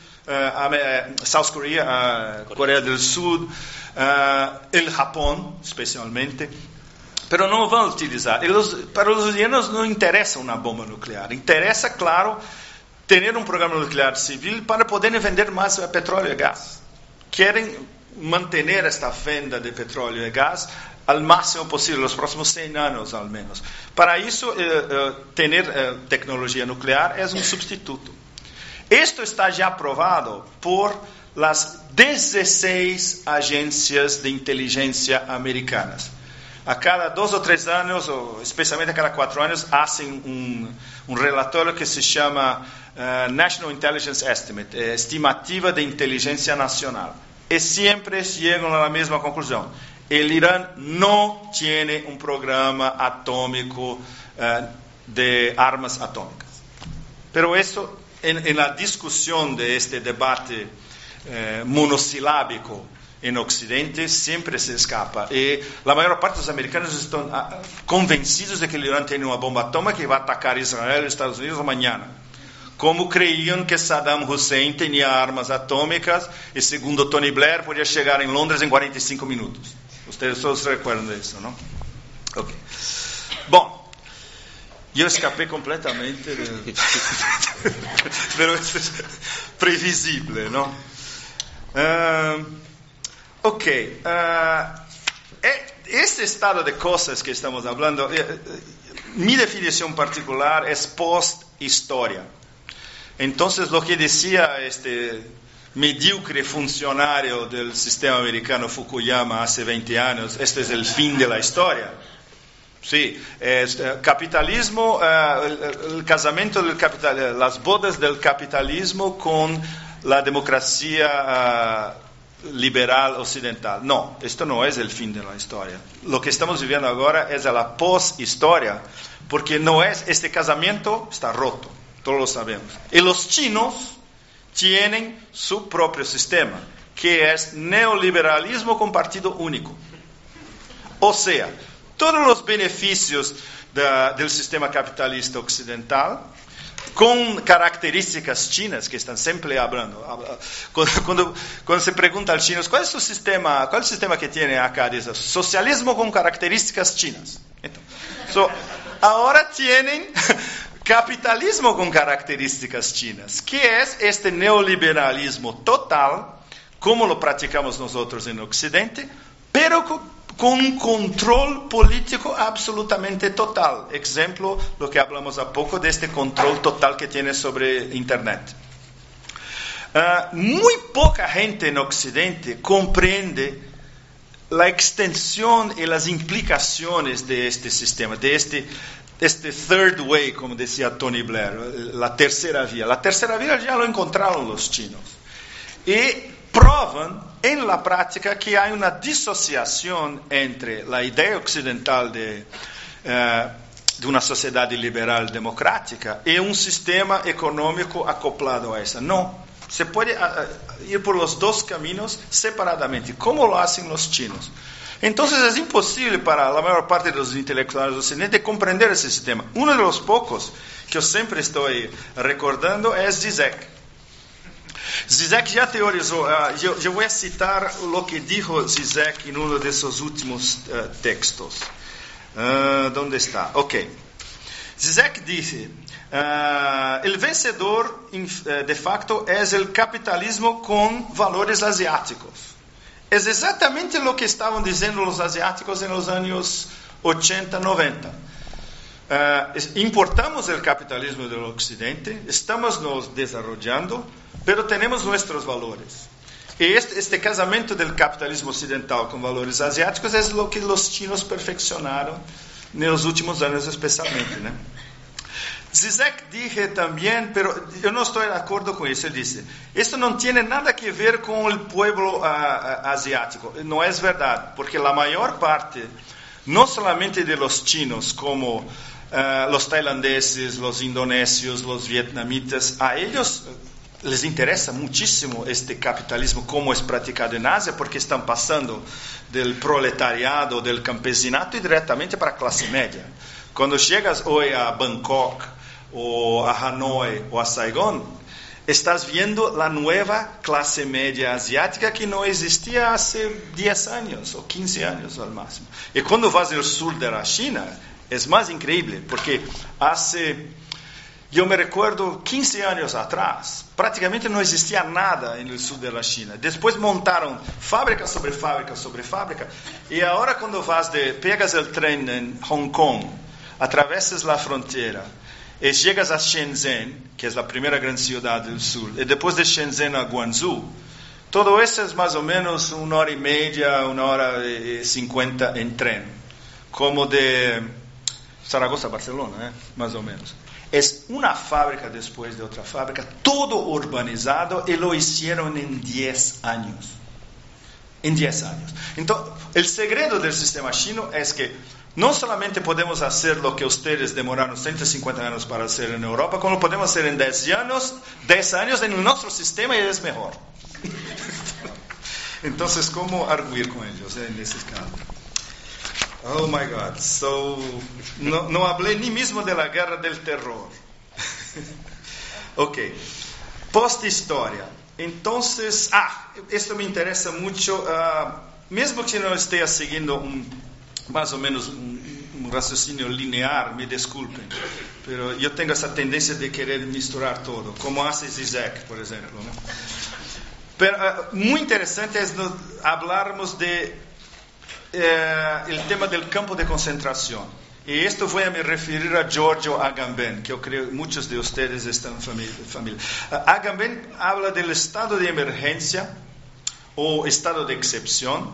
uh, South Korea, uh, Corea. Corea del Sur, uh, el Japón especialmente, pero no van a utilizar. Los, para los iranianos no interesa una bomba nuclear, interesa, claro, tener un programa nuclear civil para poder vender más petróleo y gas. Quieren mantener esta venta de petróleo y gas al máximo posible, los próximos cien años al menos. Para eso, eh, eh, tener eh, tecnología nuclear es un sustituto. Esto está ya aprobado por las dieciséis agencias de inteligencia americanas. a cada dos o tres años, o especialmente a cada cuatro años, hacen un, un relatorio que se llama uh, National Intelligence Estimate, eh, estimativa de inteligencia nacional. Y siempre llegan a la misma conclusión. El Irán no tiene un programa atómico uh, de armas atómicas. Pero eso, en, en la discusión de este debate eh, monosilábico en Occidente, siempre se escapa. Y la mayor parte de los americanos están ah, convencidos de que el Irán tiene una bomba atómica que va a atacar Israel y Estados Unidos mañana. Como creían que Saddam Hussein tenía armas atómicas y, según Tony Blair, podía llegar en Londres en cuarenta y cinco minutos. Ustedes todos se recuerdan de eso, ¿no? Ok. Bueno. Yo escapé completamente, de... pero es previsible, ¿no? Uh, ok, uh, este estado de cosas que estamos hablando, eh, mi definición particular es post-historia. Entonces, lo que decía este mediocre funcionario del sistema americano Fukuyama hace veinte años, este es el fin de la historia. Sí, es, eh, capitalismo, eh, el, el casamiento del capital, eh, las bodas del capitalismo con la democracia eh, liberal occidental. No, esto no es el fin de la historia. Lo que estamos viviendo ahora es la post-historia, porque no es, este casamiento está roto, todos lo sabemos. Y los chinos tienen su propio sistema, que es neoliberalismo con partido único. O sea, todos los beneficios de, del sistema capitalista occidental, con características chinas que están siempre hablando. Cuando, cuando, cuando se pregunta a los chinos, ¿cuál es su sistema, cuál es el sistema que tiene acá? Dice, socialismo con características chinas. Entonces, so, ahora tienen capitalismo con características chinas, que es este neoliberalismo total, como lo practicamos nosotros en Occidente, pero con con un control político absolutamente total. Ejemplo, lo que hablamos a poco de este control total que tiene sobre Internet. Uh, muy poca gente en Occidente comprende la extensión y las implicaciones de este sistema, de este, este third way, como decía Tony Blair, la tercera vía. La tercera vía ya lo encontraron los chinos. Y prueban en la práctica que hay una disociación entre la idea occidental de, uh, de una sociedad liberal democrática y un sistema económico acoplado a esa. No, se puede uh, ir por los dos caminos separadamente, como lo hacen los chinos. Entonces es imposible para la mayor parte de los intelectuales occidentales comprender ese sistema. Uno de los pocos que yo siempre estoy recordando es Zizek. Zizek ya teorizó, uh, yo, yo voy a citar lo que dijo Zizek en uno de esos últimos uh, textos. Uh, ¿Dónde está? Ok. Zizek dice, uh, el vencedor de facto es el capitalismo con valores asiáticos. Es exactamente lo que estaban diciendo los asiáticos en los años ochenta, noventa. Uh, importamos el capitalismo del occidente, estamos nos desarrollando, pero tenemos nuestros valores. Y este, este casamiento del capitalismo occidental con valores asiáticos es lo que los chinos perfeccionaron en los últimos años especialmente, ¿no? Zizek dije también, pero yo no estoy de acuerdo con eso, él dice, esto no tiene nada que ver con el pueblo uh, asiático. No es verdad, porque la mayor parte, no solamente de los chinos, como uh, los tailandeses, los indonesios, los vietnamitas, a ellos les interesa muchísimo este capitalismo como es practicado en Asia, porque están pasando del proletariado, del campesinato y directamente para la clase media. Cuando llegas hoy a Bangkok o a Hanoi o a Saigón, estás viendo la nueva clase media asiática que no existía hace diez años o quince años al máximo. Y cuando vas al sur de la China, es más increíble, porque hace... Yo me recuerdo quince años atrás, prácticamente no existía nada en el sur de la China. Después montaron fábrica sobre fábrica sobre fábrica. Y ahora cuando vas de, pegas el tren en Hong Kong, atravesas la frontera y llegas a Shenzhen, que es la primera gran ciudad del sur, y después de Shenzhen a Guangzhou, todo eso es más o menos una hora y media, una hora y cincuenta en tren. como de Zaragoza a Barcelona, ¿eh? Más o menos. Es una fábrica después de otra fábrica, todo urbanizado, y lo hicieron en diez años. En diez años. Entonces, el secreto del sistema chino es que no solamente podemos hacer lo que ustedes demoraron ciento cincuenta años para hacer en Europa, como lo podemos hacer en diez años, diez años en nuestro sistema y es mejor. Entonces, ¿cómo arguir con ellos en ese caso? Oh my God. So, no, no hablé ni mismo de la guerra del terror. Ok. Post-historia. Entonces, ah, esto me interesa mucho. Uh, mesmo que no esté siguiendo un, más o menos un, un raciocinio lineal, me disculpen, pero yo tengo esa tendencia de querer misturar todo, como hace Zizek, por ejemplo, ¿no? Pero uh, muy interesante es no, hablarmos de uh, el tema del campo de concentración. Y esto voy a me referir a Giorgio Agamben, que yo creo muchos de ustedes están familiares. Uh, Agamben habla del estado de emergencia o estado de excepción.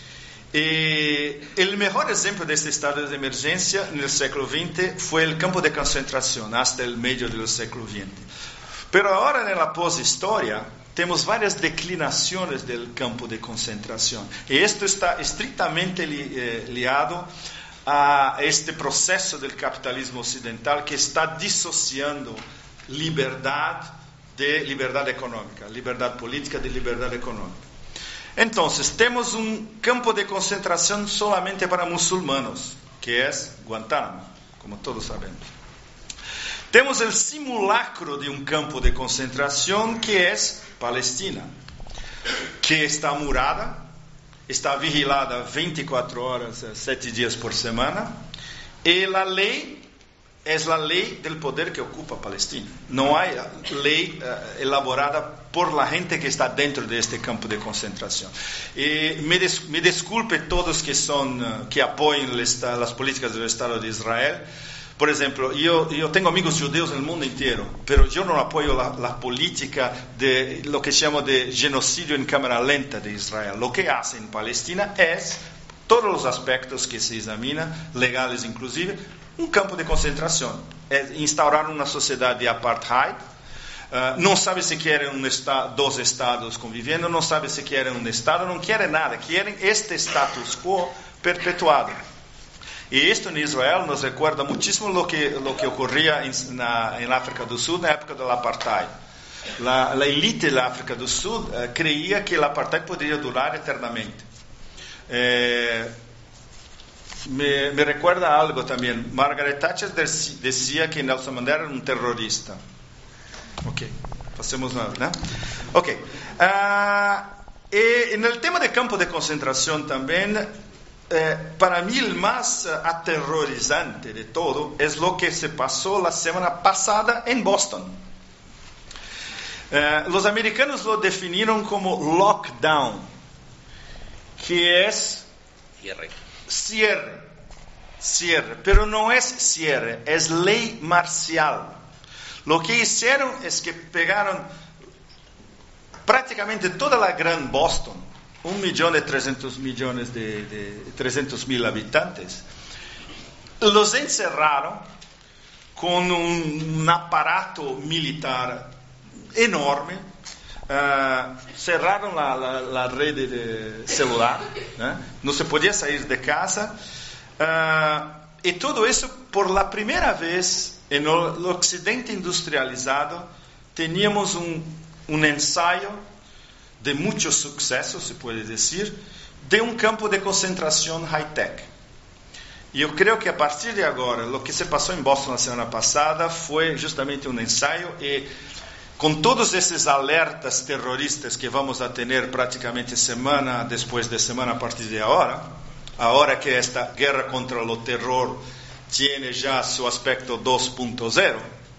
Y el mejor ejemplo de este estado de emergencia en el siglo veinte fue el campo de concentración hasta el medio del siglo veinte. Pero ahora en la poshistoria tenemos varias declinaciones del campo de concentración. Y esto está estrictamente li, eh, liado a este proceso del capitalismo occidental que está disociando libertad de libertad económica, libertad política de libertad económica. Entonces, tenemos un campo de concentración solamente para musulmanos, que es Guantánamo, como todos sabemos. Tenemos el simulacro de un campo de concentración que es Palestina, que está murada, está vigilada veinticuatro horas, siete días por semana, y la ley es la ley del poder que ocupa Palestina. No hay ley uh, elaborada por la gente que está dentro de este campo de concentración. Y me, des, me disculpe todos que, son, uh, que apoyan esta, las políticas del Estado de Israel. Por ejemplo, yo, yo tengo amigos judíos en el mundo entero, pero yo no apoyo la, la política de lo que se llama de genocidio en cámara lenta de Israel. Lo que hace en Palestina es todos los aspectos que se examinan, legales inclusive, un campo de concentración. Es instaurar una sociedad de apartheid. Uh, no sabe si quieren un esta- dos estados conviviendo, no sabe si quieren un estado, no quieren nada, quieren este status quo perpetuado. Y esto en Israel nos recuerda muchísimo lo que, lo que ocurría en, na, en África del Sur en la época del apartheid. La, la élite de la África del Sur uh, creía que el apartheid podría durar eternamente. Eh, me, me recuerda algo también. Margaret Thatcher decía que Nelson Mandela era un terrorista. Ok, pasemos a... ¿no? Ok. Uh, y en el tema de campo de concentración también... Eh, para mí el más uh, aterrorizante de todo es lo que se pasó la semana pasada en Boston. Eh, los americanos lo definieron como lockdown, que es Cierre. cierre, cierre, pero no es cierre, es ley marcial. Lo que hicieron es que pegaron prácticamente toda la gran Boston, un millón de trescientos millones de, de trescientos mil habitantes, los encerraron con un, un aparato militar enorme, uh, cerraron la, la, la red de celular, ¿eh? No se podía salir de casa, uh, y todo eso por la primera vez en el, el occidente industrializado teníamos un, un ensayo de mucho suceso, se puede decir, de un campo de concentración high-tech. Yo creo que a partir de ahora, lo que se pasó en Boston la semana pasada fue justamente un ensayo, y con todos esos alertas terroristas que vamos a tener prácticamente semana después de semana a partir de ahora, ahora que esta guerra contra el terror tiene ya su aspecto dos punto cero,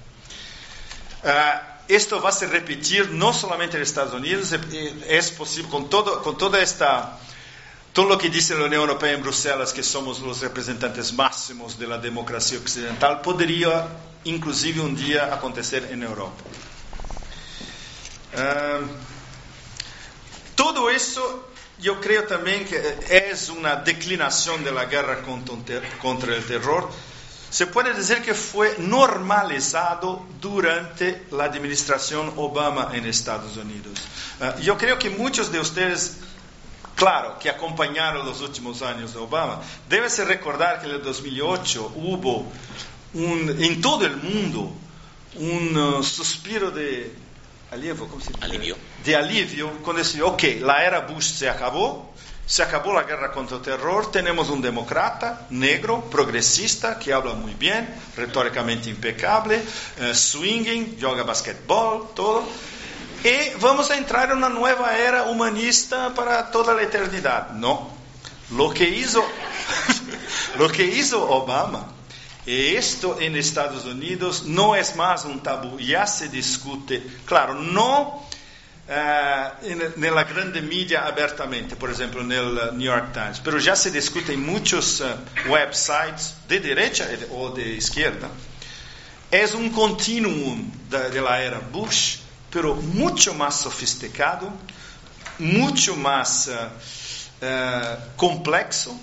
uh, esto va a se repetir no solamente en Estados Unidos, es posible con todo, con toda esta, todo lo que dice la Unión Europea en Bruselas, que somos los representantes máximos de la democracia occidental, podría inclusive un día acontecer en Europa. Um, todo eso yo creo también que es una declinación de la guerra contra el terror. Se puede decir que fue normalizado durante la administración Obama en Estados Unidos. Uh, yo creo que muchos de ustedes, claro, que acompañaron los últimos años de Obama, deben recordar que en el dos mil ocho hubo un, en todo el mundo un uh, suspiro de alivio, ¿cómo se dice? Alivio. De alivio, cuando decía, ok, la era Bush se acabó, se acabó la guerra contra el terror, tenemos un demócrata, negro, progresista, que habla muy bien, retóricamente impecable, uh, swinging, juega basquetbol, todo. Y vamos a entrar en una nueva era humanista para toda la eternidad. No. Lo que hizo, lo que hizo Obama, y esto en Estados Unidos no es más un tabú, ya se discute, claro, no uh, en, en la grande media abiertamente, por ejemplo en el uh, New York Times, pero ya se discute en muchos uh, websites de derecha o de izquierda. Es un continuum de, de la era Bush, pero mucho más sofisticado, mucho más uh, uh, complexo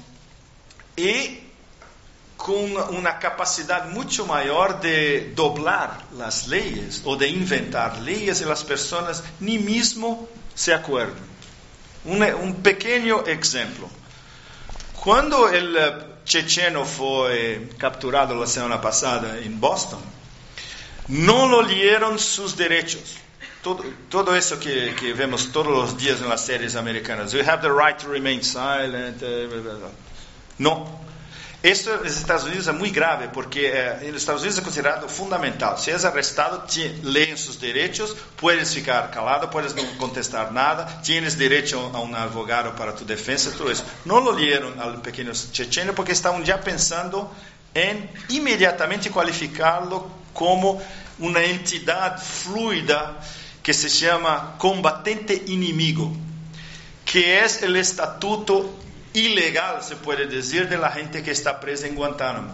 y con una capacidad mucho mayor de doblar las leyes o de inventar leyes y las personas ni mismo se acuerdan. Un, un pequeño ejemplo. Cuando el uh, checheno fue capturado la semana pasada en Boston, no lo leyeron sus derechos. Todo, todo eso que, que vemos todos los días en las series americanas. You have the right to remain silent. Uh, blah, blah, blah. No. Esto en Estados Unidos es muy grave porque eh, en Estados Unidos es considerado fundamental. Si es arrestado, leen sus derechos, puedes ficar calado, puedes no contestar nada, tienes derecho a un abogado para tu defensa, todo eso. No lo leyeron al pequeño checheno porque estaban ya pensando en inmediatamente cualificarlo como una entidad fluida que se llama combatente enemigo, que es el estatuto ilegal, se puede decir, de la gente que está presa en Guantánamo.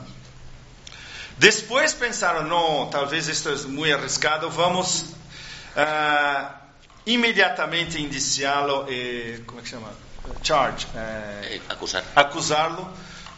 Después pensaron, no, tal vez esto es muy arriesgado, vamos uh, inmediatamente indiciarlo, eh, ¿cómo se llama? Charge. Eh, eh, acusar. Acusarlo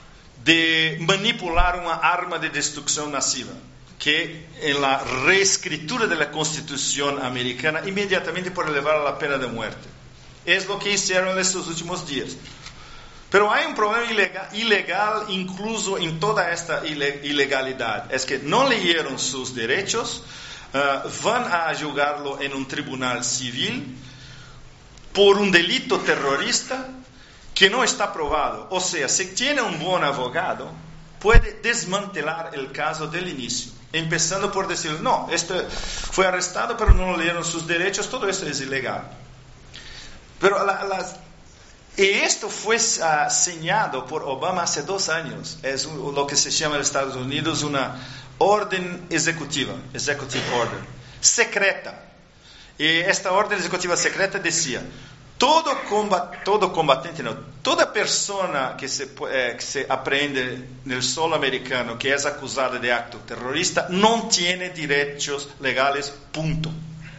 de manipular una arma de destrucción masiva, que en la reescritura de la Constitución americana inmediatamente puede elevar a la pena de muerte. Es lo que hicieron en estos últimos días. Pero hay un problema ilegal, ilegal incluso en toda esta ilegalidad. Es que no leyeron sus derechos, uh, van a juzgarlo en un tribunal civil por un delito terrorista que no está probado. O sea, si tiene un buen abogado, puede desmantelar el caso del inicio. Empezando por decir, no, este fue arrestado pero no leyeron sus derechos, todo esto es ilegal. Pero la, las... Y esto fue uh, señalado por Obama hace dos años. Es un, lo que se llama en Estados Unidos una orden ejecutiva, executive order, secreta. Y esta orden ejecutiva secreta decía, todo, combat, todo combatiente, no, toda persona que se, eh, que se aprehende en el suelo americano que es acusada de acto terrorista no tiene derechos legales, punto.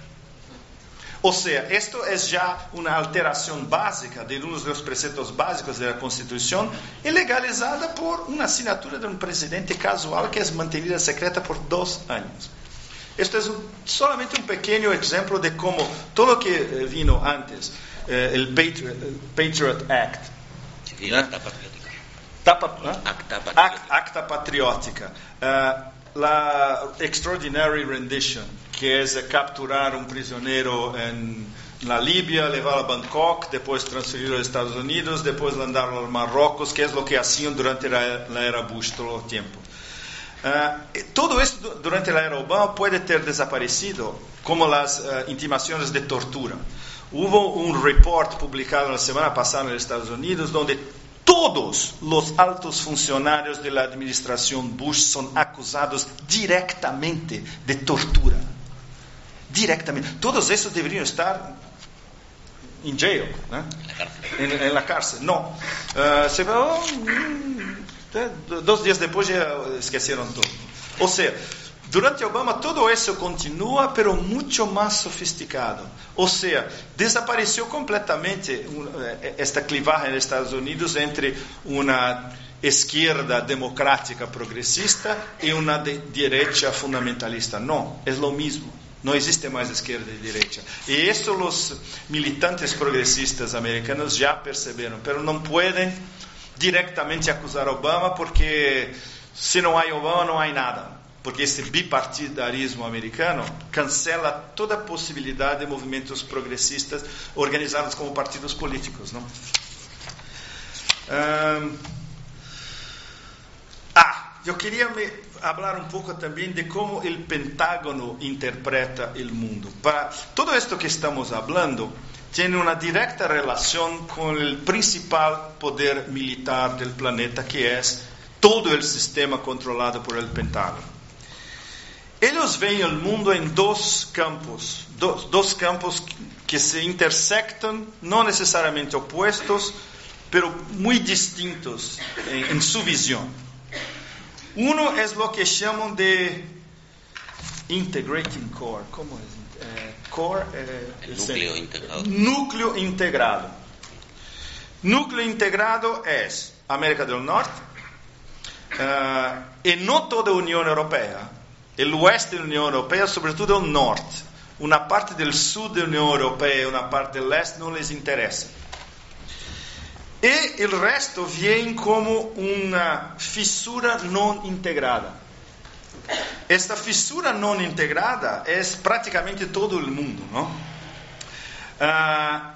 O sea, esto es ya una alteración básica de uno de los preceptos básicos de la Constitución y legalizada por una asignatura de un presidente casual que es mantenida secreta por dos años. Esto es un, solamente un pequeño ejemplo de cómo todo lo que eh, vino antes, eh, el, Patriot, el Patriot Act, sí, acta patriótica. Tapa, ¿eh? Acta patriótica. Act, acta patriótica. Uh, la Extraordinary Rendition, que es capturar un prisionero en la Libia, llevarlo a Bangkok, después transferirlo a Estados Unidos, después mandarlo al Marruecos, que es lo que hacían durante la, la era Bush todo el tiempo. Uh, todo esto durante la era Obama puede ter desaparecido, como las uh, intimaciones de tortura. Hubo un report publicado la semana pasada en Estados Unidos donde todos los altos funcionarios de la administración Bush son acusados directamente de tortura. Directamente. Todos esos deberían estar en jail, ¿eh? En la cárcel. En, en la cárcel. No. Uh, se oh, mm, dos días después ya esquecieron todo. O sea, Durante Obama todo eso continúa, pero mucho más sofisticado. O sea, desapareció completamente esta clivaje en Estados Unidos entre una izquierda democrática progresista y una de derecha fundamentalista. No, es lo mismo. No existe más izquierda y derecha. Y eso los militantes progresistas americanos ya percibieron, pero no pueden directamente acusar a Obama porque si no hay Obama no hay nada. Porque esse bipartidarismo americano cancela toda possibilidade de movimentos progressistas organizados como partidos políticos, não? Um, ah, eu queria me falar um pouco também de como o Pentágono interpreta o mundo. Para todo isto que estamos falando tem uma direta relação com o principal poder militar do planeta, que é todo o sistema controlado por el Pentágono. Eles veem o mundo em dois campos, dois, dois campos que se intersectam, não necessariamente opostos, pero muito distintos em, em sua visão. Um é o que chamam de integrating core. Como é? É core é núcleo integrado. Núcleo integrado. Núcleo integrado é América do Norte uh, e não toda a União Europeia. O oeste da União Europeia, sobretudo o norte. Uma parte do sul da União Europeia e uma parte do leste não lhes interessa. E o resto vem como uma fissura não integrada. Esta fissura não integrada é praticamente todo o mundo, não? Ah,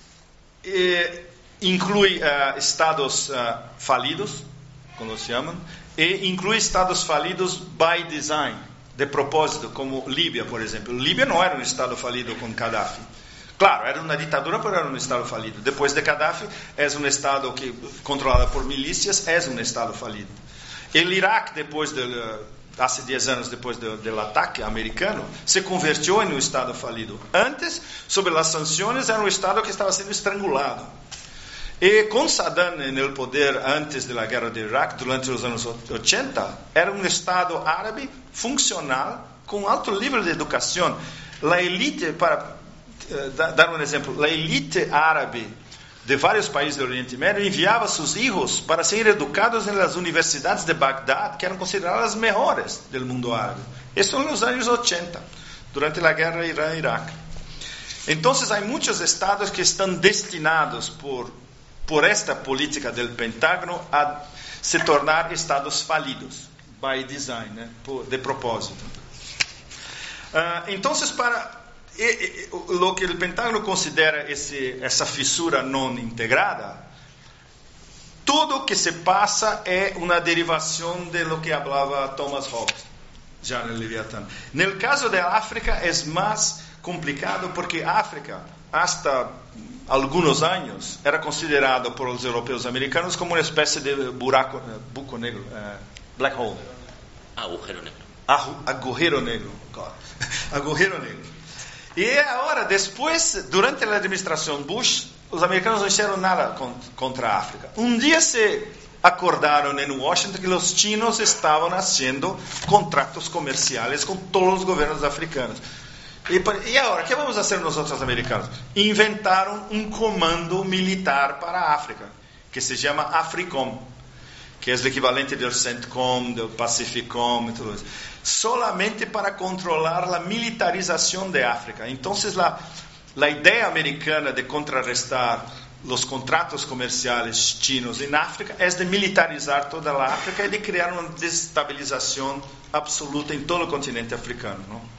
inclui ah, estados ah, falidos, como se chamam, e inclui estados falidos by design. De propósito, como Líbia, por exemplo. Líbia não era um estado falido com Gaddafi. Claro, era uma ditadura, mas era um estado falido. Depois de Gaddafi, é um estado que controlado por milícias, é um estado falido. O Iraque, depois de, há dez anos depois do, do ataque americano, se convertiu em um estado falido. Antes, sob as sanções, era um estado que estava sendo estrangulado. E com Saddam no poder antes da guerra do Iraque, durante os anos oitenta, era um estado árabe funcional, com alto nível de educação. A elite, para uh, dar um exemplo, a elite árabe de vários países do Oriente Médio enviava seus filhos para serem educados nas universidades de Bagdad, que eram consideradas as melhores do mundo árabe. Isso nos anos oitenta, durante a guerra Irã-Iraque. Então, há muitos estados que estão destinados por por esta política do Pentágono a se tornar estados falidos, by design, né? De propósito. Uh, então, para e, e, o que o Pentágono considera esse, essa fissura não integrada, tudo o que se passa é uma derivação de lo que falava Thomas Hobbes, já no Leviatã. No caso da África, é mais complicado porque a África, hasta alguns anos, era considerado por os europeus americanos como uma espécie de buraco, buco negro, uh, black hole. Agujero negro. Agujero negro. God. Agujero negro. E agora, depois, durante a administração Bush, os americanos não fizeram nada contra a África. Um dia se acordaram em Washington que os chinos estavam fazendo contratos comerciais com todos os governos africanos. E, e agora, o que vamos fazer nós outros americanos? Inventaram um comando militar para a África, que se chama AFRICOM, que é o equivalente do CENTCOM, do Pacificom e tudo isso. Solamente para controlar a militarização da África. Então, a, a ideia americana de contrarrestar os contratos comerciais chinos em África é de militarizar toda a África e de criar uma desestabilização absoluta em todo o continente africano, não?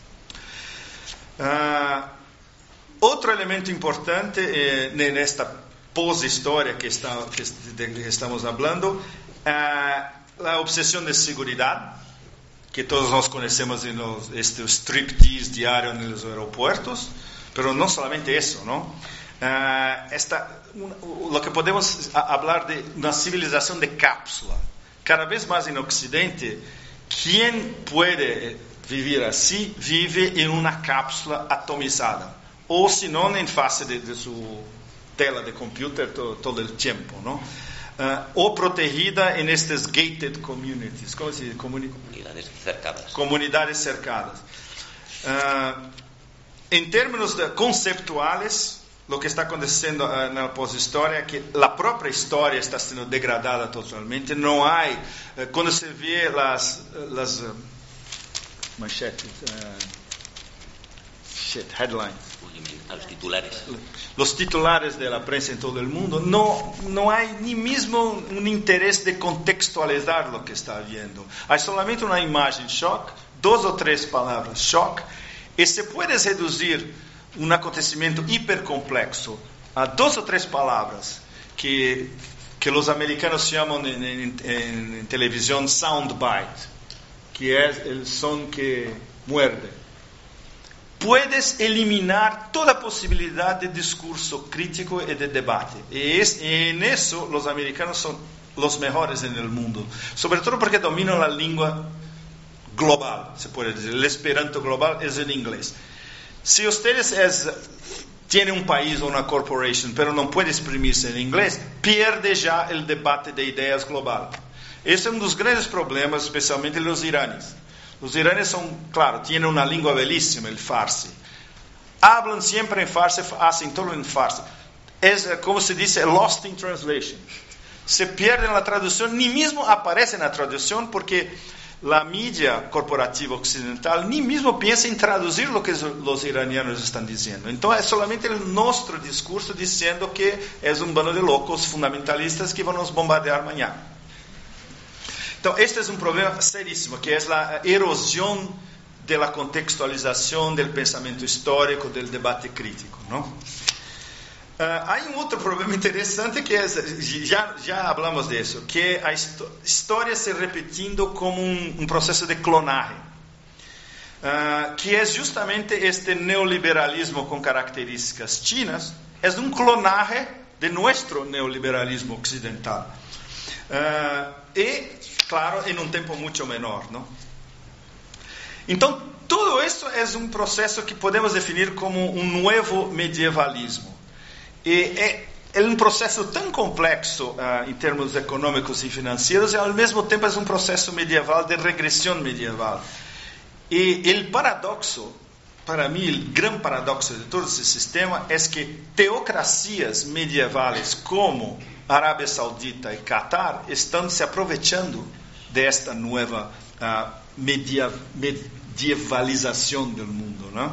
Uh, outro elemento importante eh, nesta pós-história que, está, que, de que estamos falando, uh, a obsessão de segurança, que todos nós conhecemos em los, este striptease diário nos aeroportos, mas não somente isso, não? Uh, esta, um, o que podemos falar de uma civilização de cápsula. Cada vez mais no Ocidente, quem pode vivir assim, vive em uma cápsula atomizada. Ou, se não, em face de, de sua tela de computador todo, todo o tempo, não? o protegida en estas gated communities, ¿cómo se dice? Comuni- Comunidades cercadas. Comunidades cercadas. Uh, en términos de conceptuales, lo que está aconteciendo uh, en la poshistoria es que la propia historia está siendo degradada totalmente. No hay, uh, cuando se ve las, las uh, manchetes, uh, shit, headlines, A los titulares. los titulares de la prensa en todo el mundo, no, no hay ni mismo un interés de contextualizar lo que está viendo. Hay solamente una imagen, shock, dos o tres palabras, shock, y se puede reducir un acontecimiento hipercomplejo a dos o tres palabras que, que los americanos llaman en, en, en, en televisión soundbite, que es el son que muerde. Puedes eliminar toda posibilidad de discurso crítico y de debate. Y es, en eso los americanos son los mejores en el mundo. Sobre todo porque dominan la lengua global, se puede decir. El esperanto global es el inglés. Si ustedes es, tienen un país o una corporation, pero no puede exprimirse en inglés, pierde ya el debate de ideas global. Ese es uno de los grandes problemas, especialmente los iraníes. Los iraníes son, claro, tienen una lengua bellísima, el farsi. Hablan siempre en farsi, hacen todo en farsi. Es, como se dice, lost in translation. Se pierde en la traducción, ni mismo aparece en la traducción porque la media corporativa occidental ni mismo piensa en traducir lo que los iranianos están diciendo. Entonces es solamente el nuestro discurso diciendo que es un bando de locos fundamentalistas que van a nos bombardear mañana. Entonces, este es un problema serísimo, que es la erosión de la contextualización del pensamiento histórico, del debate crítico, ¿no? Uh, hay un otro problema interesante que es, ya, ya hablamos de eso, que la historia se repitiendo como un, un proceso de clonaje, uh, que es justamente este neoliberalismo con características chinas, es un clonaje de nuestro neoliberalismo occidental. Uh, y, claro, en un tiempo mucho menor, ¿no? Entonces, todo esto es un proceso que podemos definir como un nuevo medievalismo. Y es un proceso tan complejo uh, en términos económicos y financieros y al mismo tiempo es un proceso medieval de regresión medieval. Y el paradoxo, para mí el gran paradoxo de todo ese sistema es que teocracias medievales como Arabia Saudita y Qatar están se aprovechando de esta nueva uh, media, medievalización del mundo, ¿no?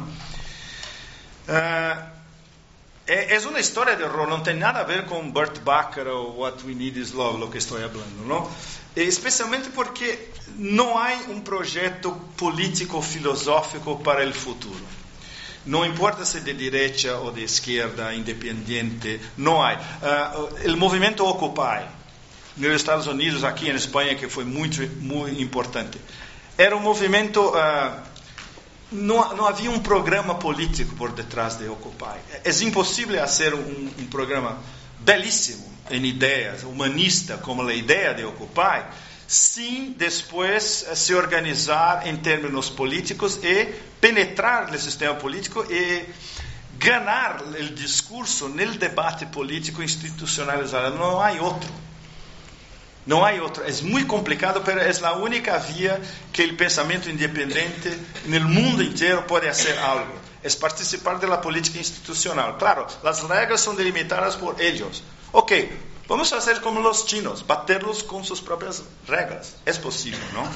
Uh, es una historia de horror, no tiene nada a ver con Burt Bacharach o What We Need Is Love, lo que estoy hablando, ¿no? Especialmente porque no hay un proyecto político filosófico para el futuro. No importa si de derecha o de izquierda, independiente, no hay. Uh, el movimiento Occupy, en los Estados Unidos, aquí en España, que fue muy, muy importante, era un movimiento... Uh, No, no había un programa político por detrás de Occupy. Es imposible hacer un, un programa belísimo en ideas, humanista como la idea de Occupy, sin después se organizar en términos políticos y penetrar el sistema político y ganar el discurso en el debate político institucionalizado. No hay otro. No hay otro, es muy complicado, pero es la única vía que el pensamiento independiente en el mundo entero puede hacer algo. Es participar de la política institucional. Claro, las reglas son delimitadas por ellos. Ok, vamos a hacer como los chinos, baterlos con sus propias reglas. Es posible, ¿no?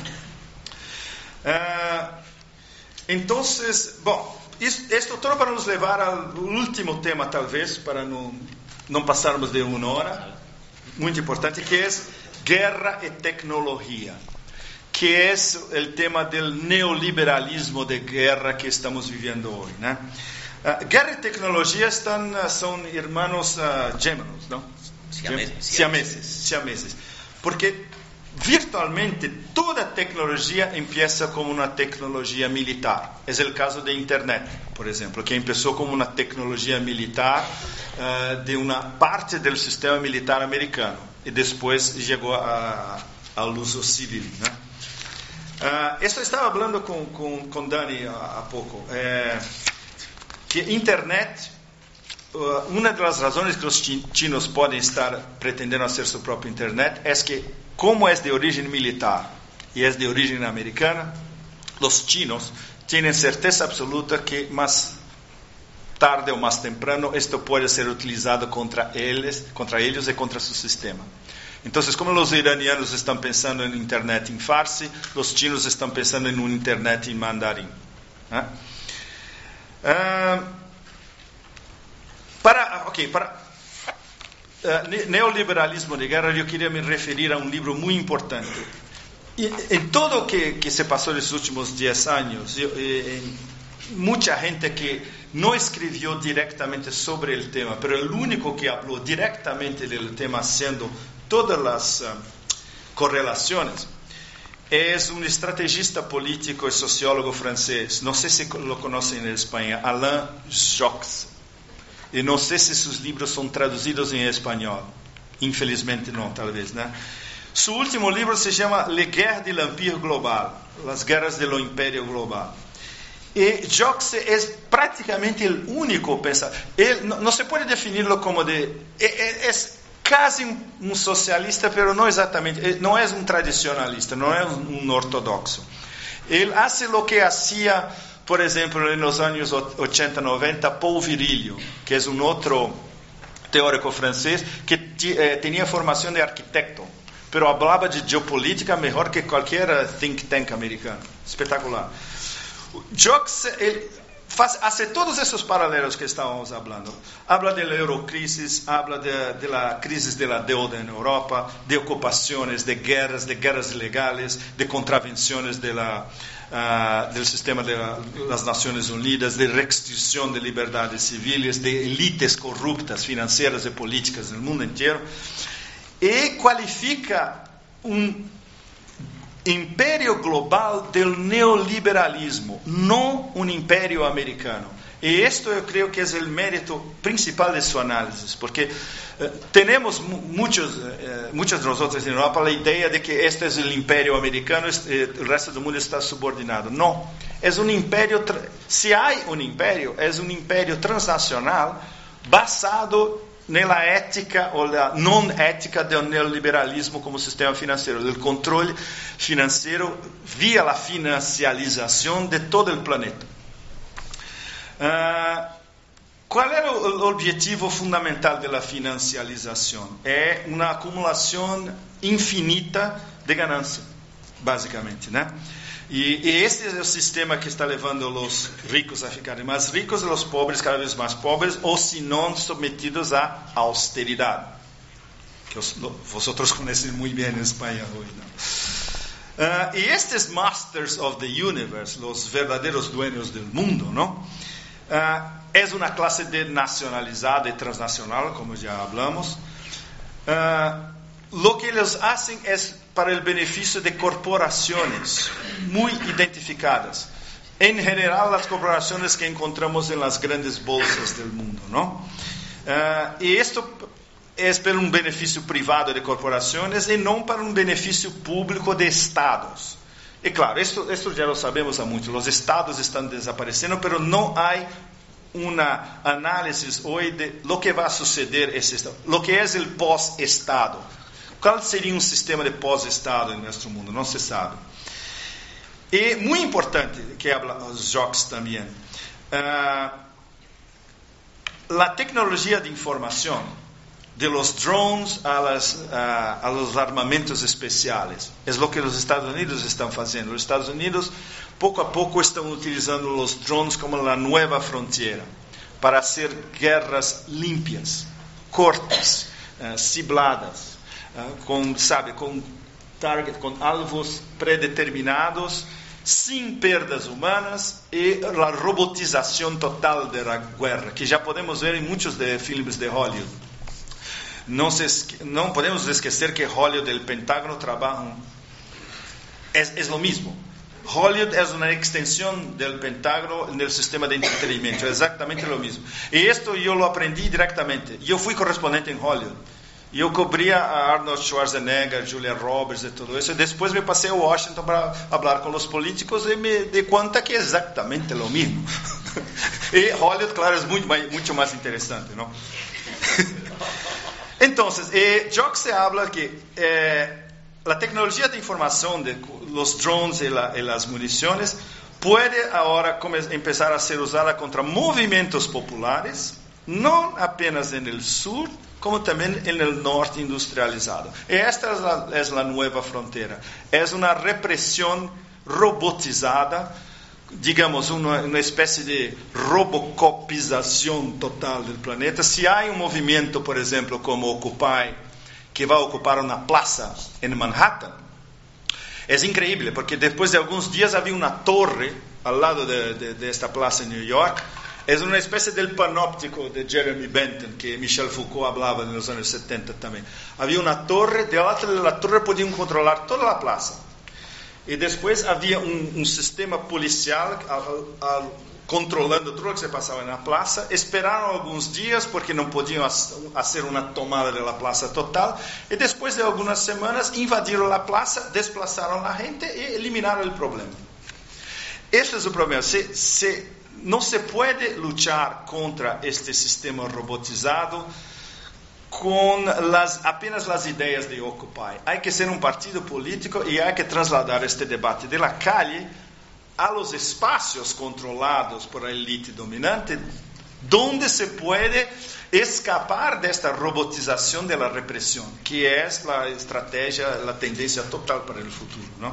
Uh, entonces, bueno, esto todo para nos llevar al último tema, tal vez, para no, no pasarmos de una hora. Muy importante, que es guerra y tecnología, que es el tema del neoliberalismo de guerra que estamos viviendo hoy, ¿no? Uh, guerra y tecnología están, uh, son hermanos uh, gemelos, ¿no? Siameses. Siameses, siameses. Porque virtualmente toda tecnología empieza como una tecnología militar. Es el caso de Internet, por ejemplo, que empezó como una tecnología militar uh, de una parte del sistema militar americano y después llegó a, a, al uso civil, ¿no? Uh, esto estaba hablando con, con, con Dani a, a poco, eh, que Internet uh, una de las razones que los chinos pueden estar pretendiendo hacer su propio Internet es que, como es de origen militar y es de origen americana, los chinos tienen certeza absoluta que más tarde o más temprano esto puede ser utilizado contra ellos, contra ellos y contra su sistema. Entonces, como los iranianos están pensando en Internet en farsi, los chinos están pensando en un Internet en mandarín. ¿Eh? Uh, para, okay, para uh, neoliberalismo de guerra, yo quería me referir a un libro muy importante. Y, en todo lo que, que se pasó en los últimos diez años, yo, eh, mucha gente que no escribió directamente sobre el tema, pero el único que habló directamente del tema haciendo todas las uh, correlaciones, es un estrategista político y sociólogo francés, no sé si lo conocen en España, Alain Jox, y no sé si sus libros son traducidos en español, infelizmente no, tal vez, ¿no? Su último libro se llama Les guerres de l'Empire global, las guerras del imperio global. Y Jox es prácticamente el único pensador, él no, no se puede definirlo como de, es casi un, un socialista, pero no exactamente, no es un tradicionalista, no es un ortodoxo. Él hace lo que hacía, por ejemplo, en los años ochenta, noventa, Paul Virilio, que es un otro teórico francés que t- eh, tenía formación de arquitecto, pero hablaba de geopolítica mejor que cualquier think tank americano. Espectacular. Jox, él faz, hace todos esos paralelos que estábamos hablando. Habla de la eurocrisis, habla de, de la crisis de la deuda en Europa, de ocupaciones, de guerras, de guerras ilegales, de contravenciones de la, uh, del sistema de la, las Naciones Unidas, de restricción de libertades civiles, de élites corruptas, financieras y políticas del mundo entero. Y cualifica un imperio global del neoliberalismo, no un imperio americano. Y esto yo creo que es el mérito principal de su análisis, porque eh, tenemos muchos, eh, muchos de nosotros en Europa la idea de que este es el imperio americano, este, el resto del mundo está subordinado. No, es un imperio, si hay un imperio, es un imperio transnacional basado nella ética o la non ética del neoliberalismo como sistema financiero, del control financiero vía la financialización de todo el planeta. Uh, ¿Cuál era el objetivo fundamental de la financialización? Es una acumulación infinita de ganancia, básicamente, ¿no? Y, y este es el sistema que está llevando a los ricos a ficar más ricos y los pobres cada vez más pobres, o si no, sometidos a austeridad, que os, lo, vosotros conocen muy bien en España hoy, ¿no? Uh, y estos masters of the universe, los verdaderos dueños del mundo, ¿no? Uh, es una clase de nacionalizada y transnacional, como ya hablamos. Uh, Lo que ellos hacen es para el beneficio de corporaciones muy identificadas. En general, las corporaciones que encontramos en las grandes bolsas del mundo, ¿no? Uh, y esto es para un beneficio privado de corporaciones y no para un beneficio público de estados. Y claro, esto, esto ya lo sabemos a muchos. Los estados están desapareciendo, pero no hay una análisis hoy de lo que va a suceder ese estado, lo que es el post-estado. ¿Cuál sería un sistema de pós-estado en nuestro mundo? No se sabe. Y muy importante, que habla Jox también, uh, la tecnología de información, de los drones a, las, uh, a los armamentos especiales, es lo que los Estados Unidos están haciendo. Los Estados Unidos poco a poco están utilizando los drones como la nueva frontera para hacer guerras limpias, cortas, uh, cibladas, uh, con, sabe, con target, con alvos predeterminados, sin perdas humanas y la robotización total de la guerra, que ya podemos ver en muchos de filmes de Hollywood. No, se, no podemos esquecer que Hollywood y el Pentágono trabajan, es, es lo mismo. Hollywood es una extensión del Pentágono en el sistema de entretenimiento, exactamente lo mismo. Y esto yo lo aprendí directamente. Yo fui correspondiente en Hollywood. Yo cubría a Arnold Schwarzenegger, Julia Roberts y todo eso. Después me pasé a Washington para hablar con los políticos y me di cuenta que es exactamente lo mismo. Y Hollywood, claro, es muy, mucho más interesante, ¿no? Entonces, eh, Jacques se habla que eh, la tecnología de información de los drones y, la, y las municiones puede ahora empezar a ser usada contra movimientos populares, no apenas en el sur, como también en el norte industrializado. Y esta es la, es la nueva frontera. Es una represión robotizada, digamos, una, una especie de robocopización total del planeta. Si hay un movimiento, por ejemplo, como Occupy, que va a ocupar una plaza en Manhattan, es increíble, porque después de algunos días había una torre al lado de, de, de esta plaza en New York. Es una especie del panóptico de Jeremy Bentham, que Michel Foucault hablaba en los años setenta también. Había una torre, delante de la torre podían controlar toda la plaza. Y después había un, un sistema policial al, al, controlando todo lo que se pasaba en la plaza. Esperaron algunos días porque no podían hacer una tomada de la plaza total. Y después de algunas semanas invadieron la plaza, desplazaron a la gente y eliminaron el problema. Este es el problema. Se, se, no se puede luchar contra este sistema robotizado con las, apenas las ideas de Occupy. Hay que ser un partido político y hay que trasladar este debate de la calle a los espacios controlados por la élite dominante, donde se puede escapar de esta robotización de la represión, que es la estrategia, la tendencia total para el futuro, ¿no?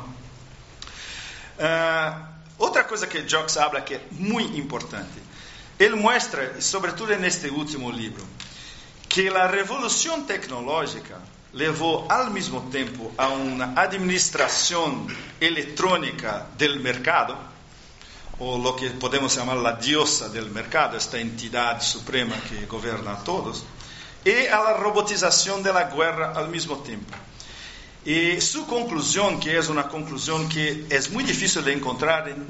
Uh, otra cosa que Jacques habla que es muy importante, él muestra, sobre todo en este último libro, que la revolución tecnológica llevó al mismo tiempo a una administración electrónica del mercado, o lo que podemos llamar la diosa del mercado, esta entidad suprema que gobierna a todos, y a la robotización de la guerra al mismo tiempo. Y su conclusión, que es una conclusión que es muy difícil de encontrar en